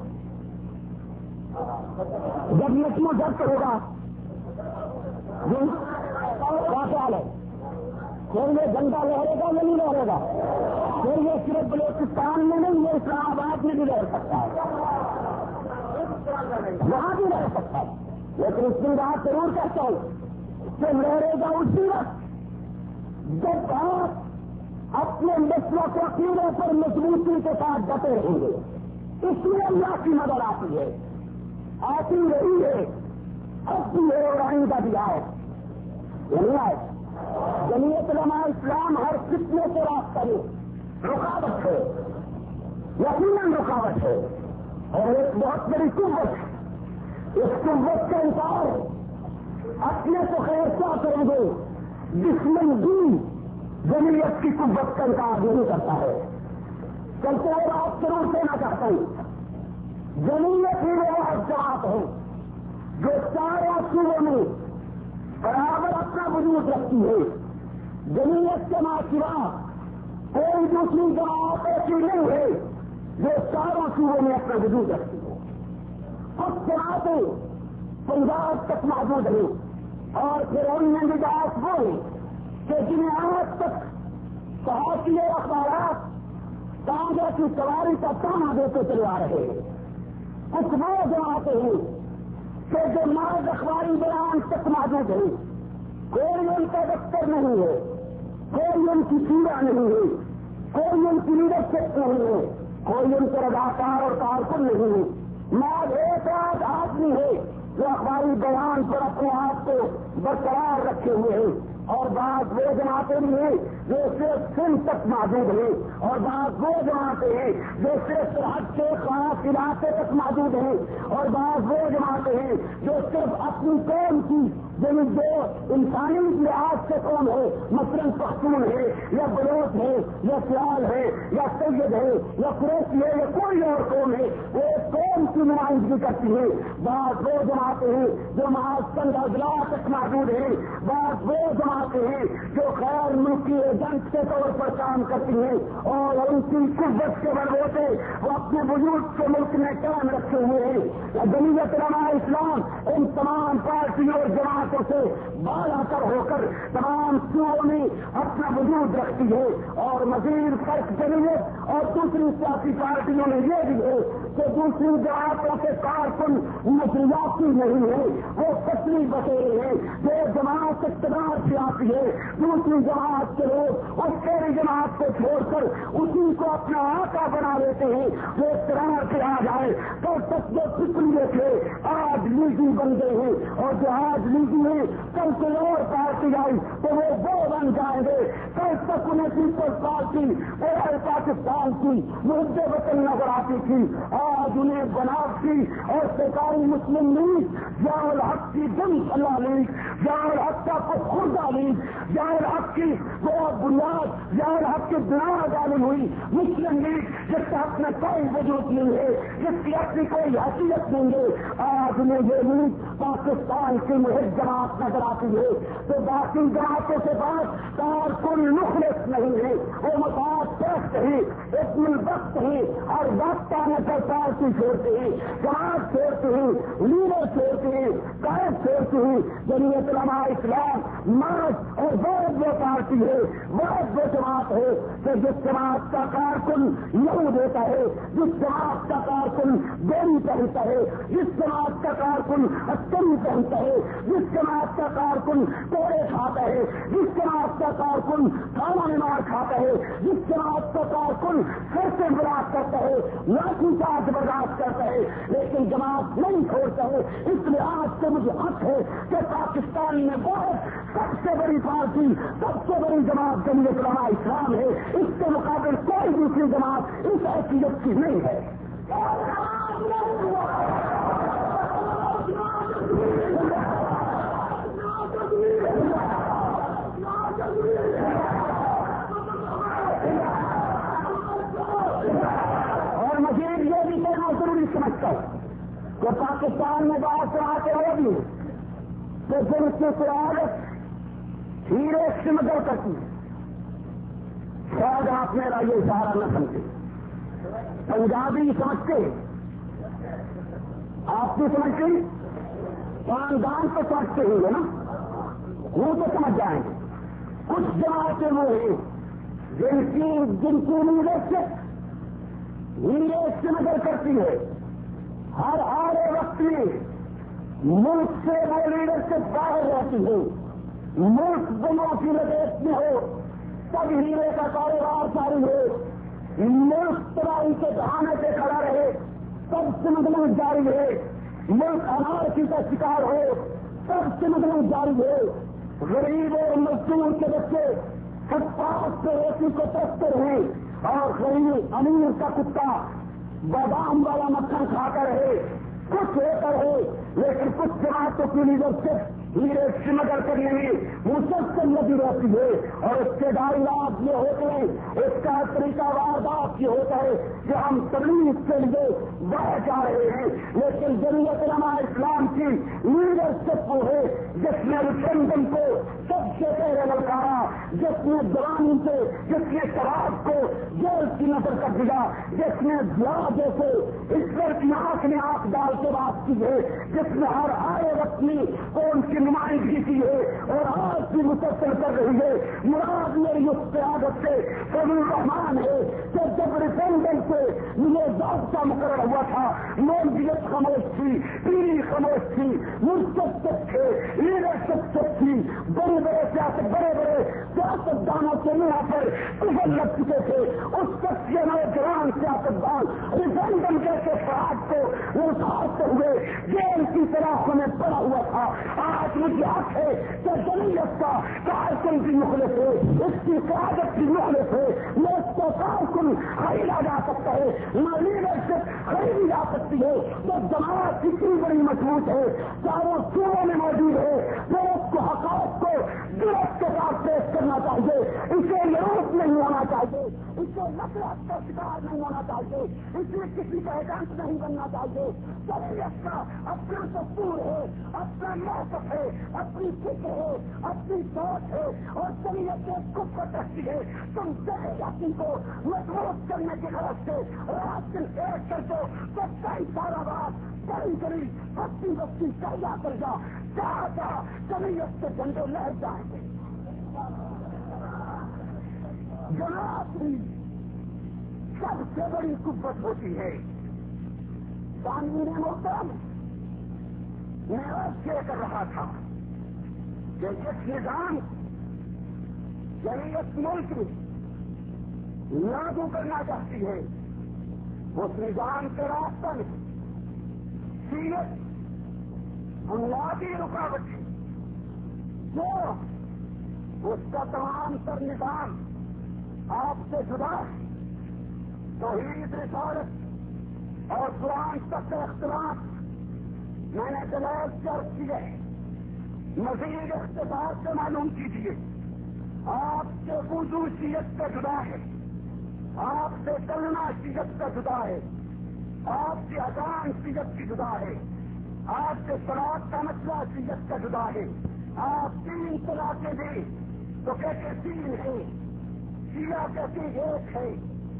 جب نظم و ضبط ہوگا، کیا خیال ہے؟ پھر یہ جھنڈا لہرے گا یا نہیں لہرے گا؟ پھر یہ صرف بلوچستان میں نہیں، یہ اسلام آباد میں بھی لہر سکتا ہے، وہاں بھی رہ سکتا ہے، لیکن اس کی بات ضرور کہتا ہوں کہ لہرے گا اسی وقت جب آپ اپنے مسئلہ کو عقیدے پر مضبوطی کے ساتھ ڈٹے رہیں گے، اس لیے اللہ کی مدد آتی ہے، آتی رہی ہے، اب بھی ہے اور آئندہ بھی آئے، نہیں آئے۔ جمعیت علماء اسلام ہر فتنے سے راستہ نہیں، رکاوٹ ہے، یقیناً رکاوٹ ہے، اور ایک بہت بڑی قوت ہے، اس قوت کا انکار اپنے تو خیر کیا کریں گے، دشمن بھی جمعیت کی قوت کا انکار نہیں کرتا ہے۔ چلتے ہوئے آپ ضرور کہنا چاہتا ہوں، جمعیت ہی وہ جماعت ہے جو چاروں صوبوں میں برابر اپنا وجود رکھتی ہے، جمعیت کے ماسوا کوئی دوسری جماعت ایسی نہیں ہے جو چاروں صوبوں میں اپنا وجود رکھتی ہے۔ کچھ جماعتیں پنجاب تک موجود ہیں اور پھر ان میں مزاج وہ کہ جنہیں آج تک صحافی اور اخبارات کانگڑ کی سواری کا تانا دیتے چلے آ رہے ہیں، کچھ وہ جماعتیں ہیں کہ جو مرد اخباری بیان تک موجود ہیں، کوئی ان کا دفتر نہیں ہے، کوئی ان کی سیرا نہیں ہے، کوئی ان کی لیڈرشپ نہیں ہے، کوئی ان کے رضاکار اور کارکن نہیں ہے، مرد ایک آدھ آدمی ہے جو اخباری بیان پر اپنے آپ کو برقرار رکھے ہوئے ہیں، اور بعض وہ جماعتیں بھی ہیں جو صرف سندھ تک موجود ہیں، اور بعض وہ جماعتیں ہیں جو صرف سرحد کے خاص علاقے تک موجود ہیں، اور بعض وہ جماعتیں ہیں جو صرف اپنی قوم کی جو انسانی لحاظ سے قوم ہے، مثلاً پختون ہے یا بلوچ ہے یا سیال ہے یا سید ہے یا قریشی ہے یا کوئی اور قوم ہے، وہ ایک قوم کی نمائندگی کرتی ہے۔ بعض وہ جماعتیں ہیں جو محاذ چند اضلاع تک موجود ہیں، بعض وہ جماعتیں ہیں جو غیر ملکی ایجنٹ کے طور پر کام کرتی ہیں، اور ان کی قوت کے بلبوتے وہ اپنے وجود کو ملک میں قائم رکھے ہوئے ہیں۔ جمعیت علماء اسلام ان تمام پارٹیوں اور جماعتوں سے بالا کر ہو کر تمام صوبوں میں اپنا وجود رکھتی ہے، اور مزید فرق جمعیت اور دوسری سیاسی پارٹیوں میں یہ بھی ہے کہ دوسری جماعتوں کے کارکن نظریاتی نہیں ہے، وہ فصلی بٹیرے ہیں جو وہ جماعت اقتدار سے آتی ہے، دوسری جماعت کے لوگ اس پہلی جماعت کو چھوڑ کر اسی کو اپنا آقا بنا لیتے ہیں، وہ اقتدار سے آ جائے تو تک جو پچھلے تھے آج لیگی بن گئے ہیں، اور جو آج لیگی ہیں کل کوئی اور پارٹی آئی تو وہ وہ بن جائیں گے، کل تک انہیں پیپلز پارٹی اور پاکستان کی محب وطن نظر آتی تھی، آج انہیں بناوٹی اور سرکاری مسلم لیگ یا الحق کی دم اللہ لیگ یا الحق کا خوردہ لیگ یا الحق کی وہ بنیاد یا الحق کی بنیاد عالم ہوئی مسلم لیگ جس کا اپنا کوئی وجود نہیں ہے، جس کی اپنی کوئی حیثیت نہیں ہے، آج انہیں یہ لیگ پاکستان کی محب جماعت نظر آتی ہے، تو باقی جماعتوں سے بات کارکن مخلص نہیں ہے، وہ مفاد پرست ہے، ایک وقت ہی اور وقت آنے پر پارٹی چھوڑتے ہیں، جماعت چھوڑتے ہیں، لیڈر چھوڑتے ہیں، قائد چھوڑتے ہیں، جمعیت علماء اسلام مارچ اور بہت وہ پارٹی ہے، بہت وہ جماعت ہے کہ جس جماعت کا کارکن یہود ہوتا ہے، جس جماعت کا کارکن بیڑی پہنتا ہے، جس جماعت کا کارکن استری پہنتا ہے، جس جماعت کا کارکن کوڑے کھاتا ہے، جس جماعت کا کارکن کھانا نمار کھاتا ہے، جس جماعت کا کارکن سر سے برداشت کرتا ہے، لاٹھی چارج برداشت کرتا ہے، لیکن جماعت نہیں چھوڑتا ہے۔ اس لیے آج سے مجھے حق ہے کہ پاکستان میں بہت سب سے بڑی پارٹی سب سے بڑی جماعت جمعیت علماء اسلام ہے، اس کے مقابل کوئی دوسری جماعت اس حیثیت کی نہیں ہے۔ سمجھتا ہوں کہ پاکستان میں بہت سے آتے ہوگی تو پھر اس کی قیادت ہیرے سمجھ کرتی ہے، شاید آپ میرا یہ اشارہ نہ سمجھے، پنجابی سمجھتے آپ بھی سمجھتے خاندان تو سمجھتے ہی ہے نا، وہ تو سمجھ جائیں گے۔ کچھ جماعتیں وہ ہیں جن کی جن کی لیڈرشپ ہیرے سمجھ کرتی ہے، ہر آرے وقت میں ملک سے وہ لیڈرشپ باہر رہتی ہے، ملک گموں کی لپیٹ میں ہو تب ہیرے کا کاروبار جاری ہو، ملک تباہی کے بہانے سے کھڑا رہے تب سمگلنگ جاری ہے، ملک انارکی کا شکار ہو تب سمگلنگ جاری ہے، غریب اور مزدور کے بچے فٹ پاتھ سے روٹی کو ترستے رہے اور غریب امیر کا کتا بادام والا مکھن کھا کر رہے، کچھ ہو کر ہو، لیکن کچھ جماعتوں کی لیڈرشپ ہیرے سمگر کرنے میں مسلسل لگی رہتی ہے، اور اس کے ڈائلاگ یہ ہوتے ہیں، اس کا طریقہ واردات یہ ہوتا ہے کہ ہم تبلیغ کے لیے باہر جا رہے ہیں، لیکن جمعیت علماء اسلام کی لیڈرشپ وہ ہے جس نے ریفرنڈم کو سب سے پہلے للکارا، جس نے جوانی سے جس نے شراب کو جیل کی نظر کر دیا، جس نے ضیا جیسے ایشور کی آنکھ میں آنکھ ڈال کے بات کی ہے، جس نے ہر آئے وقت میں کون کی نمائندگی کی ہے اور آج بھی مسلسل کر رہی ہے۔ مراد میری اس قیادت سے فضل الرحمان ہے کہ جب ریفرنڈم سے یہ ضابطہ مقرر ہوا تھا، مولویت خاموش تھی، پیری خاموش تھی، مرشد تھے، لیڈرشپ تک تھی، بڑے بڑے سیاست بڑے بڑے سیاست دانوں کے یہاں پر کفر لگ چکے تھے، اس وقت یہ نوجوان سیاست دان ریفرنڈم جیسے فراڈ کو اٹھاتے ہوئے جیل کی سلاخوں میں پڑا ہوا تھا۔ آج مجھے حق ہے کہ جمعیت کا کارکن بھی مخلص ہے، اس کی قیادت بھی مخلص ہے، نہ اس کو کارکن خریدا جا سکتا ہے نہ لیڈرشپ خریدی جا سکتی ہے۔ جب جماعت اتنی بڑی مضبوط ہے، چاروں صوبوں میں موجود ہے، تو اس کو حقائق کو درست کے ساتھ پیش کرنا چاہیے، اسے یروپ نہیں ہونا چاہیے، اسے نفرت کا شکار نہیں ہونا چاہیے، اسے کسی کا ایجنٹ نہیں بننا چاہیے۔ جمعیت کا اپنا دستور ہے، اپنا موقف ہے، اپنی فکر ہے، اپنی سوچ ہے، اور جمعیت ایک قوت رکھتی ہے۔ تم جمعیتی کو مضبوط کرنے کی غرض سے رات دن ایک کر دو تو کئی سارا بات بڑی بڑی بستی بستی کریا کر جا جہاں جہاں جمعیت کے جھنڈے لہر جائیں گے۔ جماعت بھی سب سے بڑی قوت ہوتی ہے۔ تعمیر محترم میں عرض یہ کر رہا تھا کہ جس نظام شریعت ملک لاگو کرنا چاہتی ہے اس نظام کے راستہ میں شریعت بنیادی رکاوٹ ہے جو اس کا تمام تر نظام آپ سے جدا ہے. توحید رسالت اور قرآن تک کا اختلاف میں نے دلائل چرچ کیے. مزید اختصار سے معلوم کیجیے آپ کے وضو شیعت کا جدا ہے, آپ سے چلنا شیعت کا جدا ہے, آپ کی اذان شیعت کی جدا ہے, آپ کے صلاۃ کا مسئلہ شیعت کا جدا ہے. آپ تین طلاقیں دیں تو کہتے تین ہے, شیعہ کہتے ایک ہے.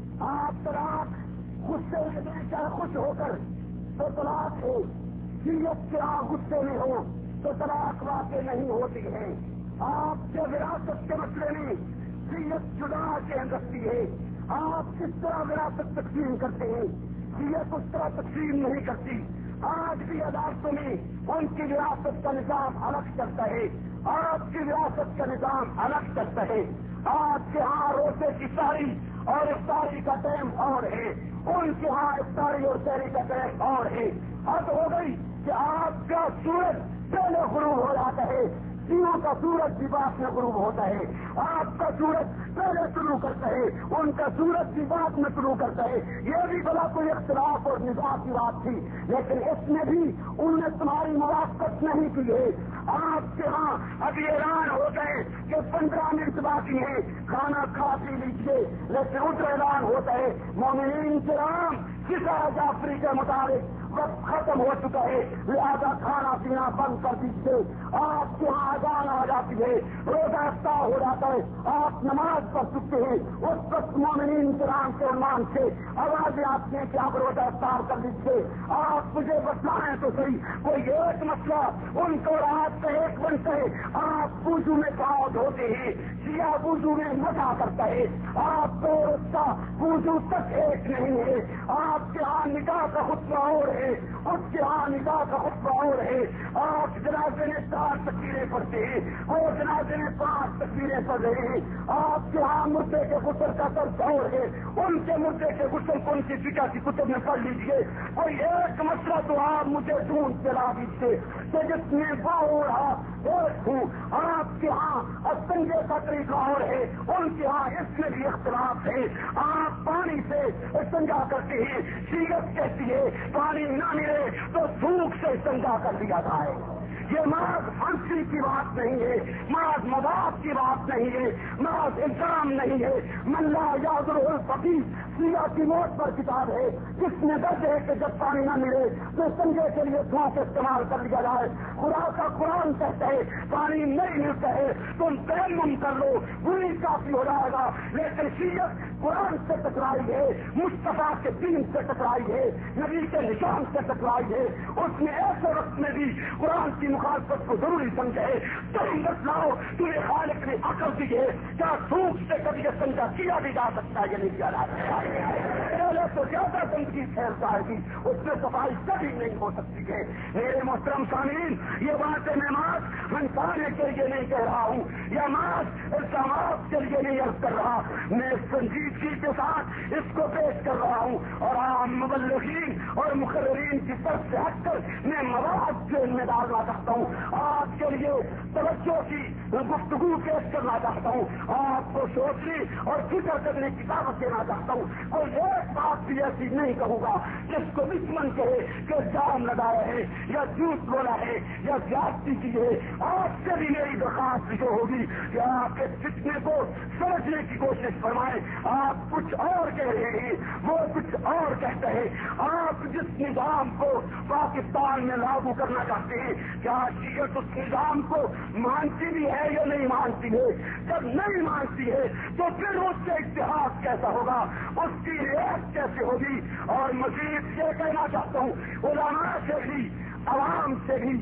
آپ طلاق غصے میں دیں چاہے خوش ہو کر تو طلاق ہے. شیعت کے آپ غصے میں ہو تو طلاق واقع نہیں ہوتی ہے. آپ کے وراثت کے مسئلے میں شیعت جدا کے رکھتی ہے. آپ کس طرح وراثت تقسیم کرتے ہیں شیعت اس طرح تقسیم نہیں کرتی. آج بھی عدالتوں میں ان کی وراثت کا نظام الگ چلتا ہے, آپ کی وراثت کا نظام الگ چلتا ہے. آپ کے ہاں روزے کی ساری اور افطاری کا ٹائم اور ہے, ان کے ہاں افطاری اور سحری کا ٹائم اور ہے. حد ہو گئی کہ آپ کا سورج پہلے غروب ہو جاتا ہے, شیعوں کا سورج بھی بعد میں غروب ہوتا ہے. آپ کا سورج پہلے شروع کرتا ہے, ان کا سورج بھی بعد میں شروع کرتا ہے. یہ بھی بلا کوئی اختلاف اور نظام کی بات تھی, لیکن اس میں بھی انہوں نے تمہاری موافقت نہیں کی ہے. آپ کے ہاں ابھی اعلان ہو گئے کہ پندرہ منٹ باقی ہے, کھانا کھا پی لیجیے, لیکن ادھر اعلان ہوتا ہے مومنین کرام قصہ جعفری کے مطابق وقت ختم ہو چکا ہے, لہذا کھانا پینا بند کر دیجیے. آپ کے یہاں اذان آ جاتی ہے, روزہ افطار ہو جاتا ہے, آپ نماز پڑھ چکے ہیں. اس وقت مومنین کرام کے عنوان سے آوازیں آتی ہیں کہ آپ روزہ افطار کر لیجیے. آپ مجھے بتلائیں تو صحیح کوئی ایک مسئلہ ان کو رات کا ایک بنتا ہے. آپ وضو میں قعود ہوتے ہیں, شیعہ وضو میں مزہ کرتا ہے, آپ کو اس کا وضو تک ایک نہیں ہے. آپ کے ہاں نکاح کا خطبہ اور ہے, اس کے ہاں نکاح کا خطبہ اور ہے. آپ جنازے میں چار تکبیریں پڑھتے ہیں, وہ جنازے میں پانچ تکبیریں پڑھ رہے ہیں. آپ کے ہاں مردے کے غسل کا درد اور ہے, ان کے مردے کے غسل کو ان کی فقہ کی کتب میں پڑھ لیجیے. کوئی ایک مسئلہ تو آپ مجھے ڈھونڈ کے لا دیجیے کہ جس میں با ہو رہا ایک ہوں. آپ کے ہاں استنجے کا طریقہ اور ہے, ان کے ہاں اس میں بھی اختلاف ہے. آپ پانی سے استنجا کرتے ہیں, شیعت کہتی ہے پانی نہ ملے تو تھوک سے استنجا کر دیا جائے. یہ محض پھانسی کی بات نہیں ہے, محض مذاق کی بات نہیں ہے, محض الزام نہیں ہے. من لا یعذر الفقیر شیعہ کی موت پر کتاب ہے, جس میں درج ہے کہ جب پانی نہ ملے تو سنجے کے لیے تھوک استعمال کر لیا جائے. خدا کا قرآن کہتا ہے پانی نہیں ملتا ہے تم تیمم کر لو, وہی کافی ہو جائے گا. لیکن شیعت قرآن سے ٹکرائی ہے, مصطفیٰ کے دین سے ٹکرائی ہے, نبی کے نشان سے ٹکرائی ہے. اس نے ایسے وقت میں بھی قرآن کی مخالفت کو ضروری سمجھا ہے. تم بتلاؤ تمہیں خالق نے عقل دی ہے, کیا تھوک سے کبھی یہ سمجھا کیا بھی جا سکتا ہے یا نہیں کیا جا سکتا؟ پہلے تو زیادہ گندگی پھیلتا ہے, اس میں صفائی کبھی نہیں ہو سکتی ہے. میرے محترم سامعین, یہ باتیں میں ماس ہنسانے کے لیے نہیں کہہ رہا ہوں, یا ماس الزامات کے لیے نہیں عرض کر رہا, میں سنجیدگی کے ساتھ اس کو پیش کر رہا ہوں. اور عام مبلغین اور مقررین کی طرف سے ہٹ کر میں مواد کے میں ڈالنا چاہتا ہوں, آپ کے لیے توجہ کی گفتگو پیش کرنا چاہتا ہوں, آپ کو سوچنے اور فکر کرنے کی دعوت دینا چاہتا ہوں. کوئی ایک بات بھی ایسی نہیں کہوں گا جس کو دشمن کہے کہ جام لگایا ہے یا جھوٹ بولا ہے یا زیادتی کی ہے. آپ سے بھی میری درخواست جو ہوگی کہ آپ کے فتنے کو سمجھنے کی کوشش فرمائیں. آپ کچھ اور کہہ رہے ہیں, وہ کچھ اور کہتا ہے. آپ جس نظام کو پاکستان میں لاگو کرنا چاہتے ہیں, کیا شیعت اس نظام کو مانتی بھی ہے یا نہیں مانتی ہے؟ جب نہیں مانتی ہے تو پھر اس سے اتحاد کیسا ہوگا, اس کی رعایت کیسے ہوگی؟ اور مزید یہ کہنا چاہتا ہوں علماء سے بھی عوام سے بھی,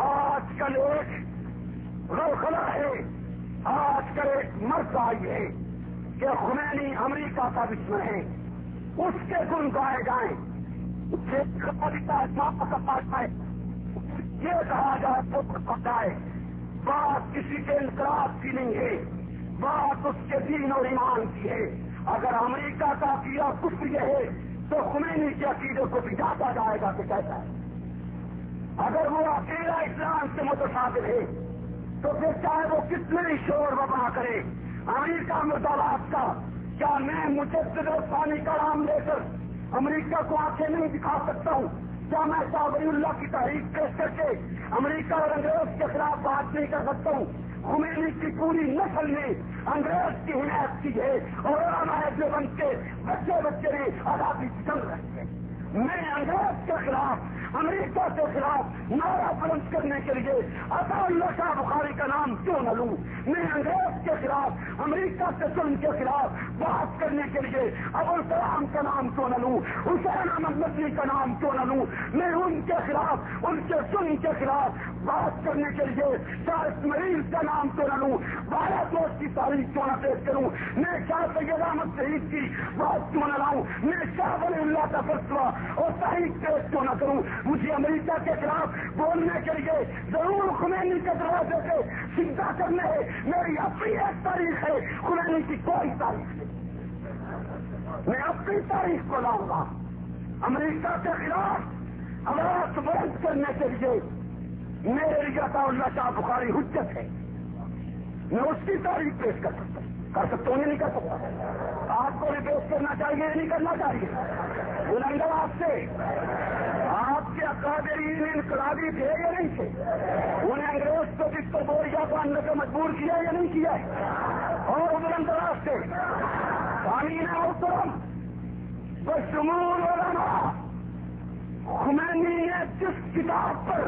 آج کل ایک روخلا ہے, آج کل ایک مرض آئی ہے کہ خمینی امریکہ کا دشمن ہے, اس کے گن گائے جائیں, یہ کہا جائے تو پکائے. بات کسی کے انقلاب کی نہیں ہے، بات اس کے دین اور ایمان کی ہے۔ اگر امریکہ کا عقیدہ کفر یہ ہے تو خمینی کے عقیدے کو بھی جاتا جائے گا کہ کیسا ہے۔ اگر وہ عقیدہ اسلام سے متصادم ہے تو پھر چاہے وہ کتنے ہی شور وبا کرے، امریکہ مطالعات کا، کیا میں مجدد عثمانی کا نام لے کر امریکہ کو آنکھیں نہیں دکھا سکتا ہوں؟ کیا میں شاہ ولی اللہ کی تحریک پیش کر کے امریکہ اور انگریز کے خلاف بات نہیں کر سکتا ہوں؟ خمینی کی پوری نسل نے انگریز کی حمایت کی ہے اور علماء دیوبند کے بچے بچے نے آزادی کی جنگ لڑی ہے۔ میں انگریز کے خلاف، امریکہ کے خلاف نعرہ بلند کرنے کے لیے عطا اللہ شاہ بخاری کا نام کیوں نہ لوں؟ میں انگریز کے خلاف، امریکہ کے ظلم کے خلاف بات کرنے کے لیے ابو الکلام کا نام کیوں نہ لوں؟ حسین احمد مدنی کا نام کیوں نہ لوں؟ میں ان کے خلاف، ان کے ظلم کے خلاف بات کرنے کے لیے شاہ اسماعیل کا نام کیوں نہ لوں؟ بارہ دوست کی تاریخ کیوں نہ پیش کروں؟ میں شاہ سید احمد شہید کی بات کیوں نہ لاؤں؟ میں شاہ ولی اللہ کا فیصلہ اور تحریک پیش کیوں نہ کروں؟ مجھے امریکہ کے خلاف بولنے کے لیے ضرور خمینی کے دروازے سے سجدہ کرنے ہے۔ میری اپنی ایک تاریخ ہے، خمینی کی کوئی تاریخ نہیں۔ میں اپنی تاریخ کو لاؤں گا۔ امریکہ کے خلاف آواز بلند کرنے کے لیے میرے لیے عطا اللہ شاہ بخاری حجت ہے، میں اس کی تاریخ پیش کر سکتا ہوں، کر سکتا ہوں یا نہیں کر سکتا؟ آپ کو بھی پیش کرنا چاہیے یا نہیں کرنا چاہیے؟ بلندر آپ سے، آپ کے اکابرین انقلابی تھے یا نہیں تھے؟ انہیں انگریز کو جس پر بوریا باندھنے کو مجبور کیا یا نہیں کیا ہے؟ اور بلندر آپ سے قانون محترم بشمول علماء، خمینی نے جس کتاب پر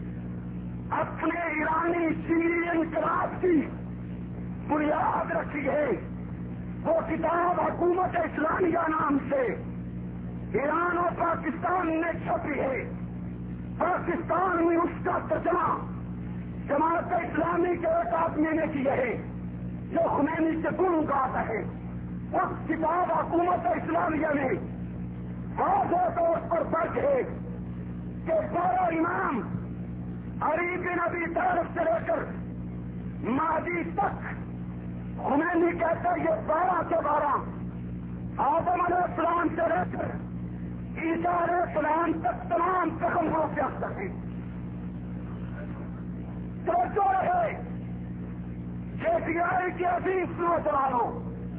اپنے ایرانی شیعی انقلاب کی بنیاد رکھی ہے وہ کتاب حکومت اسلامیہ نام سے ایران اور پاکستان میں چھپی ہے۔ پاکستان میں اس کا ترجمہ جماعت اسلامی کے ایک آدمی نے کیا ہے جو خمینی کے گن گاتا ہے۔ اس کتاب حکومت اسلامیہ میں واضح طور پر درج ہے کہ بارہ امام علی بن ابی طالب سے لے کر مہدی تک، خمینی کہتا ہے یہ بارہ کے بارہ آدم علیہ السلام سے لے کر عیسیٰ علیہ السلام تک تمام پیغمبروں کے افسر ہیں۔ توجہ ہے جے پی آئی کے عزیز نوجوانوں،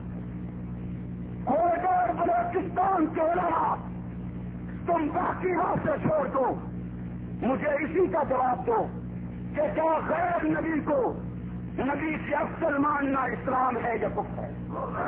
کوئٹہ بلوچستان کے علماء، تم باقی ہاتھ سے چھوڑ دو، مجھے اسی کا جواب دو کہ کیا غیر نبی کو نبی سے افضل ماننا اسلام ہے یا کفر ہے؟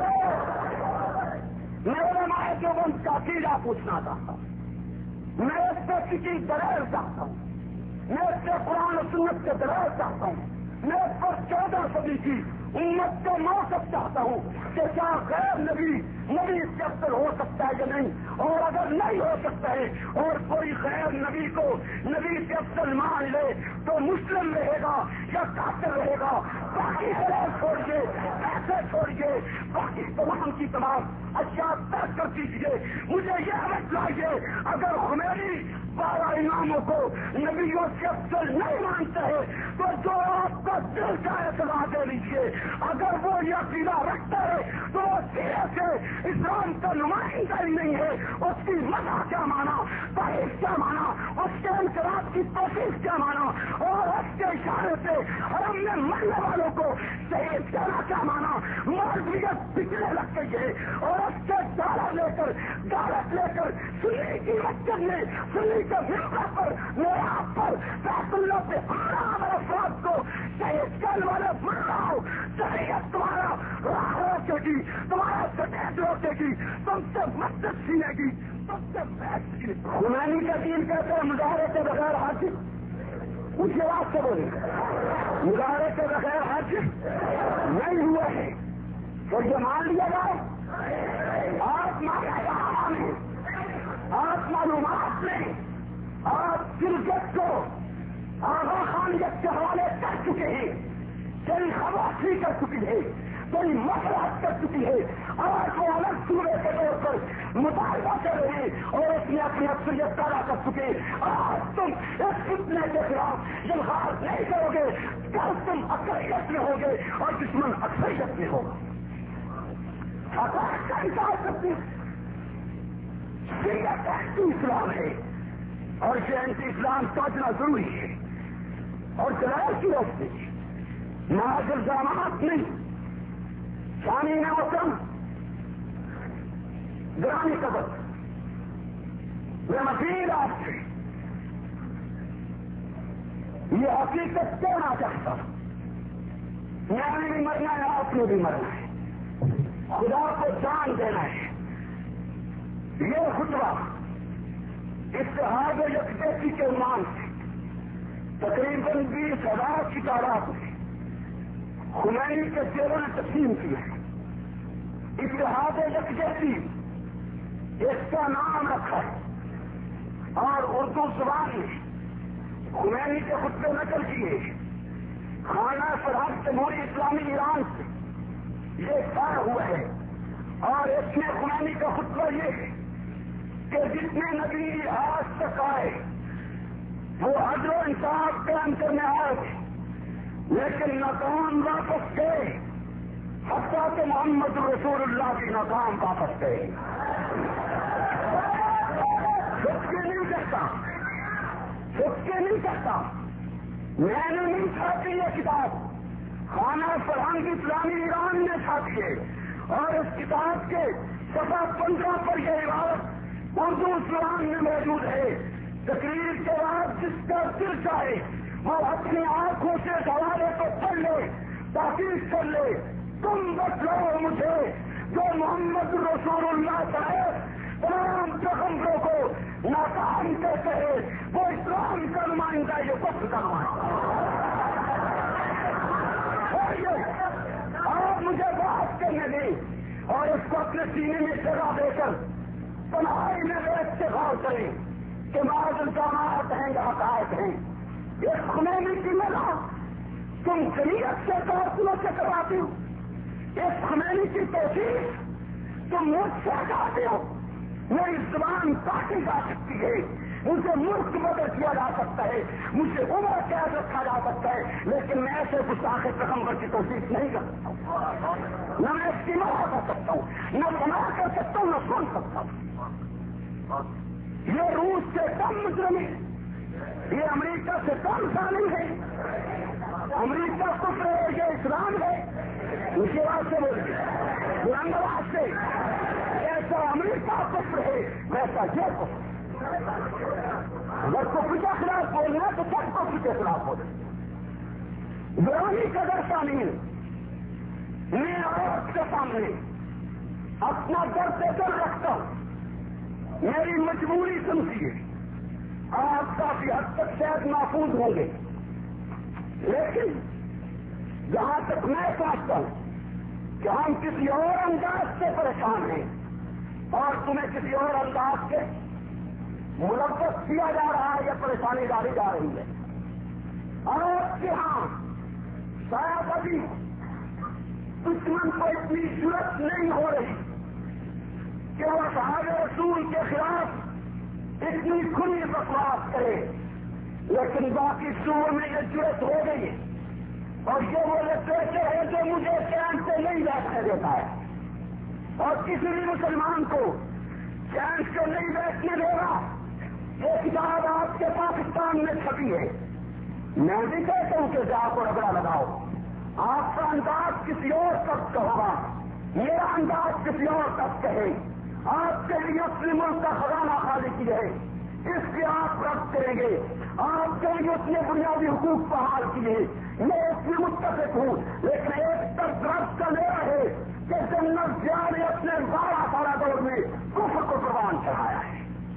میں علماء دیوبند کا عقیدہ پوچھنا چاہتا ہوں، میں اس سے کسی دلیل چاہتا ہوں، میں اس سے قرآن و سنت کے دلیل چاہتا ہوں، میں اس پر چودہ صدی کی امت کو موقف چاہتا ہوں کہ کیا غیر نبی نبی سے افضل ہو سکتا ہے یا نہیں؟ اور اگر نہیں ہو سکتا ہے اور کوئی غیر نبی کو نبی سے افضل مان لے تو مسلم رہے گا یا کافر رہے گا؟ باقی دلیل چھوڑیے، ایسے چھوڑیے، باقی تمام کی تمام اشیاء طے کر دیجیے۔ مجھے یہ بتلائیے اگر خمینی بارہ اماموں کو نبیوں سے افضل نہیں مانتے ہیں تو جو آپ کا دل کا اعتراض دے لیجیے۔ اگر وہ یہ عقیدہ رکھتا ہے تو وہ سیرے سے اسلام کا نمائندہ ہی نہیں ہے۔ اس کی مزہ کیا مانا، تاریخ کیا مانا، اس کے انقلاب کی کوشش کیا مانا، اور اس کے اشارے سے حرم میں مرنے والوں کو شہید کہنا کیا مانا؟ مولویت بکنے لگ گئی ہے اور اس کے دالا لے کر دالت لے کر سنی کی مسجد میں سنی کے ممبر پر میراب پر بیت اللہ پہ حرام افراد کو شہید کرنے والے مراؤ، شریعت تمہارا راہ روکے گی، تمہارا سفید روکے گی، تم سے مسجد چھینے گی، تم سے بیت چھینے گی۔ خمینی کا دین کہتے ہیں مظاہرے کے بغیر حاصل، اسی بات سے بولے مظاہرے کے بغیر حاصل نہیں ہوا ہے تو یہ مان لیا جائے۔ آپ معلومات میں آپ معلومات میں آپ کرکٹ کو آغا خانیت کے حوالے کر چکے ہیں، کئی خواصی کر چکی ہے، کئی مسئلہ کر چکی ہے۔ آج وہ الگ صوبے کے طور پر مطالبہ کر رہے اور اس میں اپنی اکثریت پیدا کر چکے. آج تم اس فتنے کے خلاف جلغاز نہیں کرو گے, کل تم اکثریت میں ہوگے اور دشمن اکثریت میں ہوگا. حقائق کا انکار کرتے یہ اینٹی اسلام ہے اور یہ اینٹی اسلام سوچنا ضروری ہے. اور دلائل کی روشنی محض الزامات نہیں, شامل موسم گرامی قدر میں مزید آپ سے یہ حقیقت کہنا چاہتا ہوں, میں نے بھی مرنا ہے, آپ نے بھی مرنا ہے, خدا کو جان دینا ہے. یہ خطبہ اتحاد و یکجہتی کے عنوان سے تقریباً بیس ہزار کی تعداد میں خمینی کے چہروں نے تقسیم کیا ہے. اتحاد و یکجہتی اس کا نام رکھا ہے اور اردو زبان میں خمینی کے خطبے نقل کیے. خانہ سرحد جمہوری اسلامی ایران سے یہ طے ہوا ہے اور اس میں خمینی کا خطبہ یہ ہے کہ جتنے نبی آج تک آئے وہ عدل و انصاف قائم کرنے آئے تھے لیکن ناکام واپس گئے, حتیٰ کہ محمد رسول اللہ بھی ناکام واپس گئے. چھپ کے نہیں کہتا, چھپ کے نہیں کہتا, میں نے نہیں چھاپی یہ کتاب, خانہ فرہنگ اسلامی ایران نے چھاپی ہے اور اس کتاب کے صفحہ پندرہ پر یہ عبارت اردو زبان میں موجود ہے. تقریر کے بعد جس کا دل چاہے وہ اپنی آنکھوں سے حوالے کو پڑھ لے, تحقیق کر لے. تم بتلاؤ مجھے جو محمد رسول اللہ صاحب تمام پیغمبروں کو ناکام کہتے ہیں وہ اسلام کا نمائندہ یہ کفر کا نمائندہ. آپ مجھے بات کرنے دیں اور اس کو اپنے سینے میں جگہ دے کر تنہائی میں بیٹھ کے غور کریں کہ بعض الزامات ہیں یا حقائق ہیں. یہ خمینی کی ملا تم شریعت سے کارکنوں سے کرواتے ہو, اس خمینی کی توثیق تم مجھ سے ہٹاتے ہو. میری زبان کاٹی جا سکتی ہے, مجھے ملک بدل کیا جا سکتا ہے, مجھے عمر قید رکھا جا سکتا ہے, لیکن میں ایسے گستاخ پیغمبر کی توثیق نہیں کر سکتا ہوں. نہ میں اس کی ماں کر سکتا ہوں, نہ گناہ کر سکتا ہوں, نہ سن سکتا ہوں. یہ روس سے کم مجرم ہے, یہ امریکہ سے کم ظالم ہے. امریکہ کفر ہے, یہ اسلام ہے. اس کے بعد سے بولے بلند آواز سے ایسا امریکہ کفر ہے ویسا یہ کفر. اگر کفر کے خلاف بولنا تو سب کفر کے خلاف بولے. گرامی قدر شامل میں آپ کے سامنے اپنا درد دل رکھتا ہوں, میری مجبوری سمجھیے. آپ کافی حد تک شاید محفوظ ہوں گے, لیکن جہاں تک میں سمجھتا ہوں کہ ہم کسی اور انداز سے پریشان ہیں اور تمہیں کسی اور انداز سے ملوث کیا جا رہا ہے یا پریشانی ڈالی جا رہی ہے. آپ کے ہاں شاید ابھی دشمن کو اتنی ضرورت نہیں ہو رہی کہ وہ صحابہ رسول کے خلاف اتنی کھلی بکواس کرے, لیکن باقی صوبوں میں یہ ضرورت ہو گئی ہے اور یہ وہ لٹریچر ہے جو مجھے چین سے نہیں بیٹھنے دیتا ہے اور کسی بھی مسلمان کو چین سے نہیں بیٹھنے دے گا. یہ کتاب آپ کے پاکستان میں چھپی ہے, میں بھی کہتا ہوں کہ جا کو رگڑا لگاؤ. آپ کا انداز کسی اور سخت کا ہوگا, میرا انداز کسی اور سخت ہے. آپ کے لیے اپنے ملک کا خزانہ خالی کی ہے, اس کی آپ رد کریں گے. آپ کے لیے اس نے بنیادی حقوق بحال کیے, میں اس میں متفق ہوں, لیکن ایک طرف رد کا لے رہے کہ جنرل ضیاء نے اپنے بارہ سالہ دور میں کفر کو قربان چڑھایا ہے,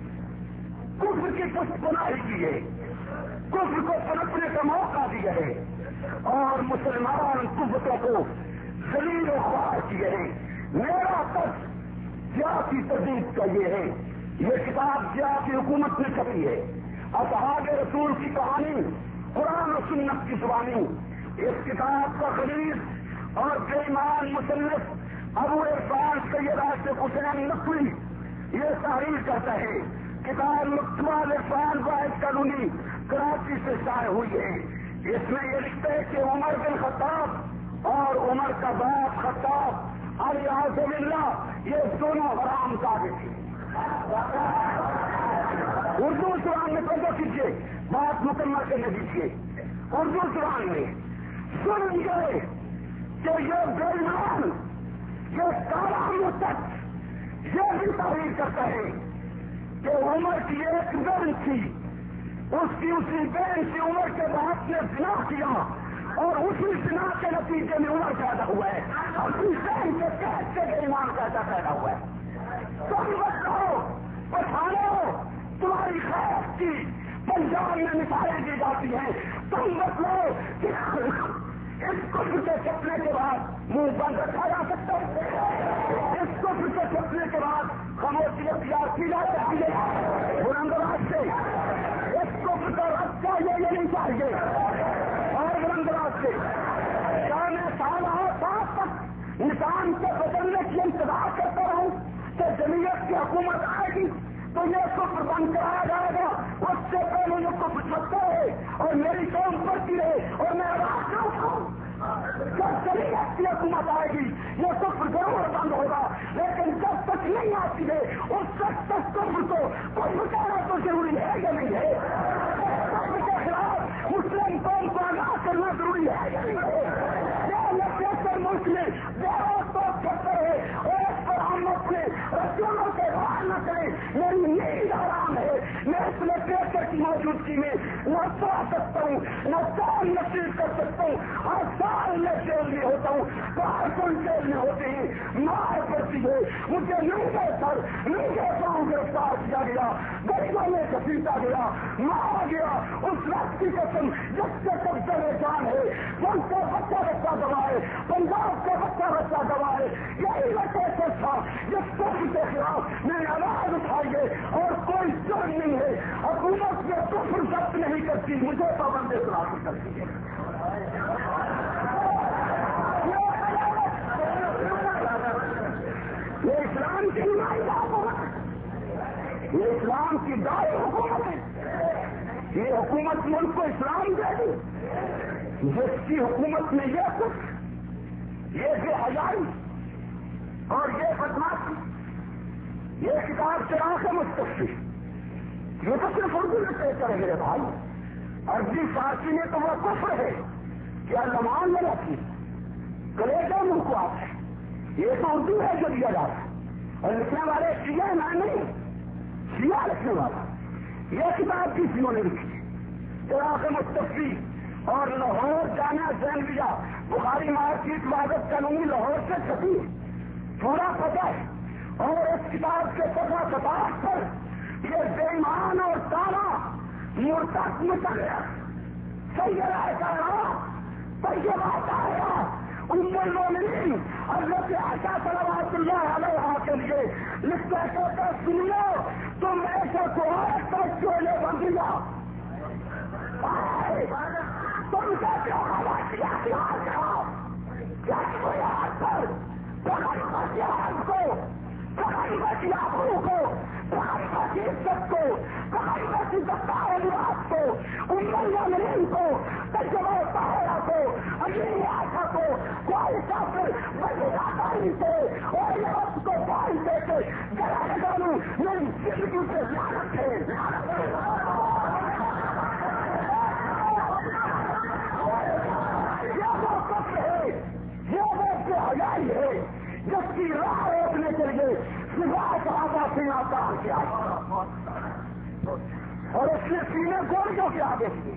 کفر کی پشت پناہی کی ہے, کفر کو پنپنے کا موقع دیا ہے اور مسلمان قوتوں کو ذلیل و خوار کیے ہیں. میرا طرز ضیاء کی تردید کا یہ ہے, یہ کتاب ضیاء کی حکومت میں چھپی ہے. اصحاب رسول کی کہانی قرآن و سنت کی زبانی. اس کتاب کا خلیص اور بے ایمان مصنف ابو عرفان سید عاشق حسین نقوی یہ تحریر کرتا ہے کتاب مکتوبہ عرفان واحد قانونی کراچی سے شائع ہوئی ہے. اس میں یہ لکھتا ہے کہ عمر بن خطاب اور عمر کا باپ خطاب علی اعظم اللہ یہ دونوں حرام زادے تھے. اردو زبان میں توجہ کیجیے، بات مکمل کرنے دیجیے. اردو زبان میں سن گئے کہ یہ بے ایمان، یہ کالا مرتد یہ بھی تحریر کرتا ہے کہ عمر کی ایک بہن تھی، اس کی اسی بہن سے عمر کے باپ نے زنا کیا اور اسی زنا کے نتیجے میں عمر پیدا ہوا ہے. اپنی بہن کے قید سے بے ایمان پیدا پیدا ہوا ہے. تم بچاؤ پٹھانو تمہاری خیر کی پنجاب میں مثالیں دی جاتی ہیں. تم بتلاؤ کہ اس کفر کے چھپنے کے بعد منہ بند رکھا جا سکتا ہے؟ اس کفر کے چھپنے کے بعد خاموشی اختیار کی جا سکتی ہے؟ بلند آواز سے اس کفر کا رد چاہیے یہ نہیں چاہیے. اور بلند آواز سے کیا میں سال سات تک نظام کے بدلنے کی انتظار کرتا رہوں کہ جمعیت کی حکومت آئے گی تو یہ کفر بند کرایا جائے گا؟ اس سے پہلے یہ کفر چھپتا ہے اور میری قوم بڑھتی رہے اور میں آواز نہ اٹھاؤں. جب جمعیت کی حکومت آئے گی یہ کفر ضرور بند ہوگا، لیکن جب تک نہیں آتی ہے اس وقت تک کفر کو کفر کہنا تو ضروری ہے یا نہیں ہے؟ کفر کے خلاف مسلم قوم کو آگاہ کرنا ضروری ہے یا نہیں ہے؟ یہ لٹریچر ملک میں بہت بہت چھپتے ہے اور اس پر ہم اپنے رسولوں کے باہر نہ کریں. میری نیند آرام ہے، میں اس لٹریچر کی موجودگی میں نہ سو سکتا ہوں نہ کام نصیب کر سکتا ہوں. ہر سال میں جیل میں ہوتا ہوں، کارکن جیل میں ہوتے ہیں، مار پڑتی ہے مجھے. ننگے سر ننگے پاؤں گرفتار کیا گیا، گلیوں میں گھسیٹا گیا، مارا گیا. اس وقت کی قسم جس سے قبضہ میں جان ہے ان کا بچہ بچہ دبائے، پنجاب کا بچہ بچہ دبائے. یہی لٹریچر تھا جس کفر کے خلاف میں نے آواز اٹھائی ہے اور کوئی جرم نہیں ہے. حکومت میں کفر ضبط نہیں کرتی، مجھے پابند اخلاق کرتی ہے. یہ اسلام کی نمائندہ حکومت ہے، یہ اسلام کی دائیں حکومت ہے. یہ حکومت ملک کو اسلام دے دی. جس کی حکومت میں یہ کچھ یہ بے حیائی اور یہ بدماشی، یہ کتاب چراغ مستقبل، یہ تو صرف اردو میں طے کریں میرے بھائی. عربی فارسی میں تو وہ کفر ہے کہ علمان میں رکھی کلیجہ منقوات ہے. یہ تو اردو ہے جو دیا جا رہا ہے اور لکھنے والے شیعہ نہ نہیں، شیعہ لکھنے والا. یہ کتاب کس نے لکھی؟ چراغ مستقبل اور لاہور جامعہ زینبیہ بخاری مارکیٹ وحدت قانونی لاہور سے چھپی پورا پتہ ہے. اور اس کتاب کے پتہ ستاش پر یہ بے ایمان اور تالا مرتد مچا گیا. سیدہ کائنات طیبہ طاہرہ ام المومنین حضرت عائشہ صلوات اللہ علیہا کے لیے لکھتا کہتا سنو تم ایسے کو عورت پر چولے بن دیا. تم کہتے ہو خواتین اختیار کرو، کیا کوئی ہاتھ پر پکڑ بچی آگ کو، پکڑ بچی آبرو کو، پکڑ بچی عزت کو، پکڑ بچی دستار لباس کو، ام المومنین کو، تجربہ طاہرہ کو، امین عائشہ کو کوئی کافر وزیرہ داری سے اور یہ وقت کو پانی دے کے گلا لگانوں میری زندگی سے لعنت ہے، لعنت ہے. حیائی ہے جس کی راہ روکنے کے لیے سوائے صحابہ سے آسان کیا اور اس نے سینے گولیوں کے آگے کی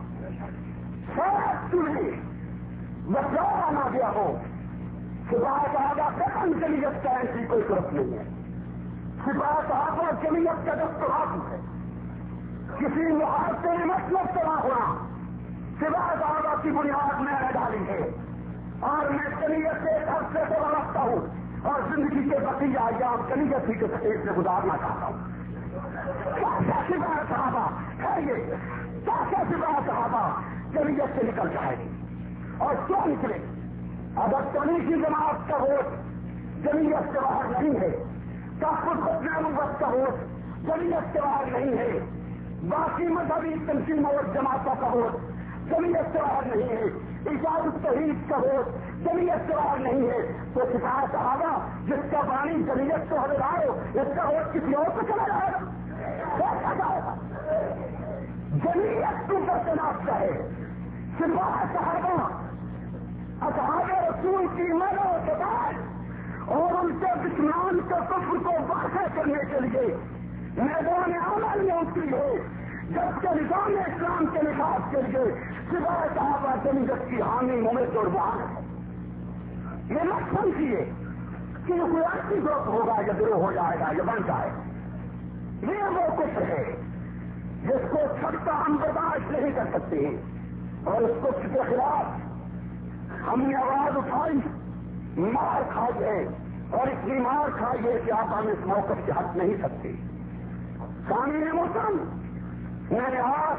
شاید تمہیں بچاؤ نہ گیا ہو. سوائے صحابہ قسم جمعیت کا ایسی کوئی ضرورت نہیں ہے. سوائے صحابہ جمعیت کا دستخط ہے. کسی محاذے میں مطلب تباہ ہونا سوائے صحابہ کی بنیاد میں نے ڈالی ہے. اور میں جمعیت سے ایک عرصے سے وابستہ ہوں اور زندگی کے بقیہ ایام جمعیت ہی کے سفید سے گزارنا چاہتا ہوں. کیا سوائے صحابہ خیریے کیا سوائے صحابہ جمعیت سے نکل جائے گی اور کیوں نکلے؟ اگر تبلیغی جماعت کا ووٹ جمعیت سے باہر نہیں ہے تحفظ نبوت کا ووٹ جمعیت سے باہر نہیں ہے، باقی مذہبی تنظیموں اور جماعتوں کا ووٹ جمعیت سے باہر نہیں ہے، ایجاد التوحید کا ووٹ جمعیت سے باہر نہیں ہے، تو سپاہی صحابہ جس کا بانی جمعیت سے ہو رہا ہو اس کا ووٹ کسی اور کو چلا جائے گا، جائے گا جمعیت کو برتناف کا ہے۔ سپاہی صحابہ اصحاب رسول کی منع و اطاعت اور ان کے دشمنان کے کفر کو واضح کرنے کے لیے میدان عمل میں اتری ہے، جبکہ نظام اسلام کے نفاذ کے لیے سپاہی صحابہ جمعیت کی حامی ممد اور وہاں ہے۔ یہ مت سمجھیے کہ یہ کوئی ایسی گروپ ہوگا یا گروہ ہو جائے گا یا بن جائے گا، یہ وہ کفر ہے جس کو چھٹا ہم برداشت نہیں کر سکتے ہیں، اور اس کو کے خلاف ہم نے آواز اٹھائی، مار کھائی ہے، اور اتنی مار کھائی ہے کہ آپ ہم اس موقع سے ہٹ نہیں سکتے۔ سامنے موسم میں نے آج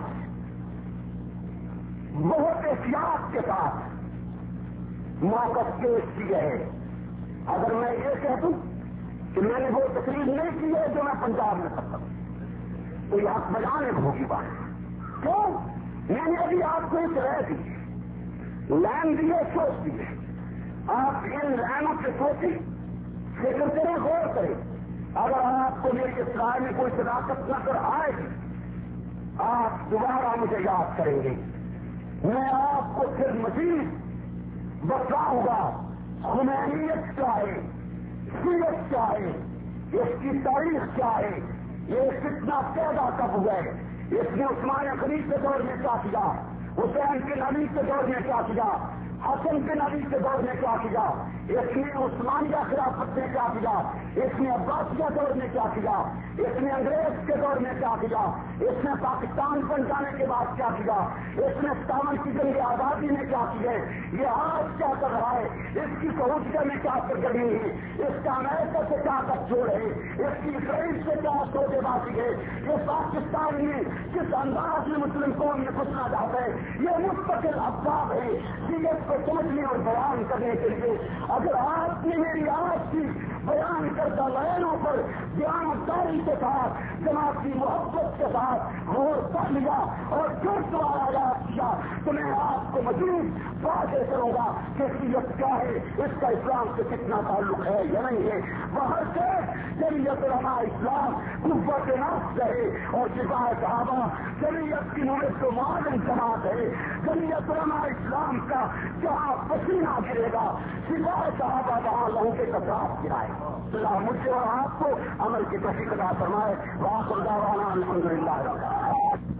بہت احتیاط کے ساتھ موقف پیش کیے ہیں۔ اگر میں یہ کہہ دوں کہ میں نے وہ تقریر نہیں کی ہے جو میں پنجاب میں کرتا ہوں تو یہ آپ بجانے کو ہوگی بات، کیوں؟ میں نے ابھی آپ کو ایک رائے دی، لائن دیے، سوچ دیے، آپ ان لائنوں سے سوچیں، فکر کریں، غور کریں۔ اگر آپ کو میری اس رائے میں کوئی صداقت نظر آئے گی آپ دوبارہ مجھے یاد کریں گے، میں آپ کو پھر مزید بتاؤں گا خمینیت کیا ہے، شیعت کیا ہے، اس کی تاریخ کیا ہے، یہ کتنا پیدا کب ہوا ہے، اس نے عثمان غنی کے دور میں کیا کیا، حسین کے نبی کے دور میں کیا کیا، حسن کے نبی کے دور میں کیا کیا، اس نے عثمانیہ خلافت میں کیا کیا، اس نے عباسیہ دور میں کیا کیا، اس نے انگریز کے دور میں کیا کیا، اس نے پاکستان بن جانے کے بعد کیا کیا، اس نے ستاون کی جنگ آزادی میں کیا کیا، یہ آج کیا کر رہا ہے، اس کی سعودیہ میں کیا سرگرمی ہے، اس کا امریکہ سے کیا کچوڑ ہے، اس کی اسرائیل سے کیا سودے بازی ہے، یہ پاکستان میں کس انداز میں مسلم قوم میں گھسنا چاہتا ہے، یہ مستقل افواہ ہے۔ سیرت کو سمجھنے اور بیان کرنے کے لیے اگر آپ نے میری آج کی بیان کردہ لائنوں پر دیانتداری کے ساتھ جناب کی محبت کے ساتھ غور کر لیا اور پھر دوبارہ یاد کیا تو میں آپ کو مزید واضح کروں گا کہ سیرت کیا ہے، اس کا اسلام سے کتنا تعلق ہے یا نہیں ہے۔ باہر سے جمعیت علماء اسلام قوت نفس ہے اور سپاہی صحابہ جمعیت کی مدد کو معلوم جماعت ہے۔ جمعیت علماء اسلام کا جہاں پسینہ گرے گا سپاہی صحابہ وہاں لہو کے کثرات گرائے۔ اللہ مجھے اور آپ کو عمل کی توفیق عطا فرمائے۔ وآخر دعوانا الحمدللہ۔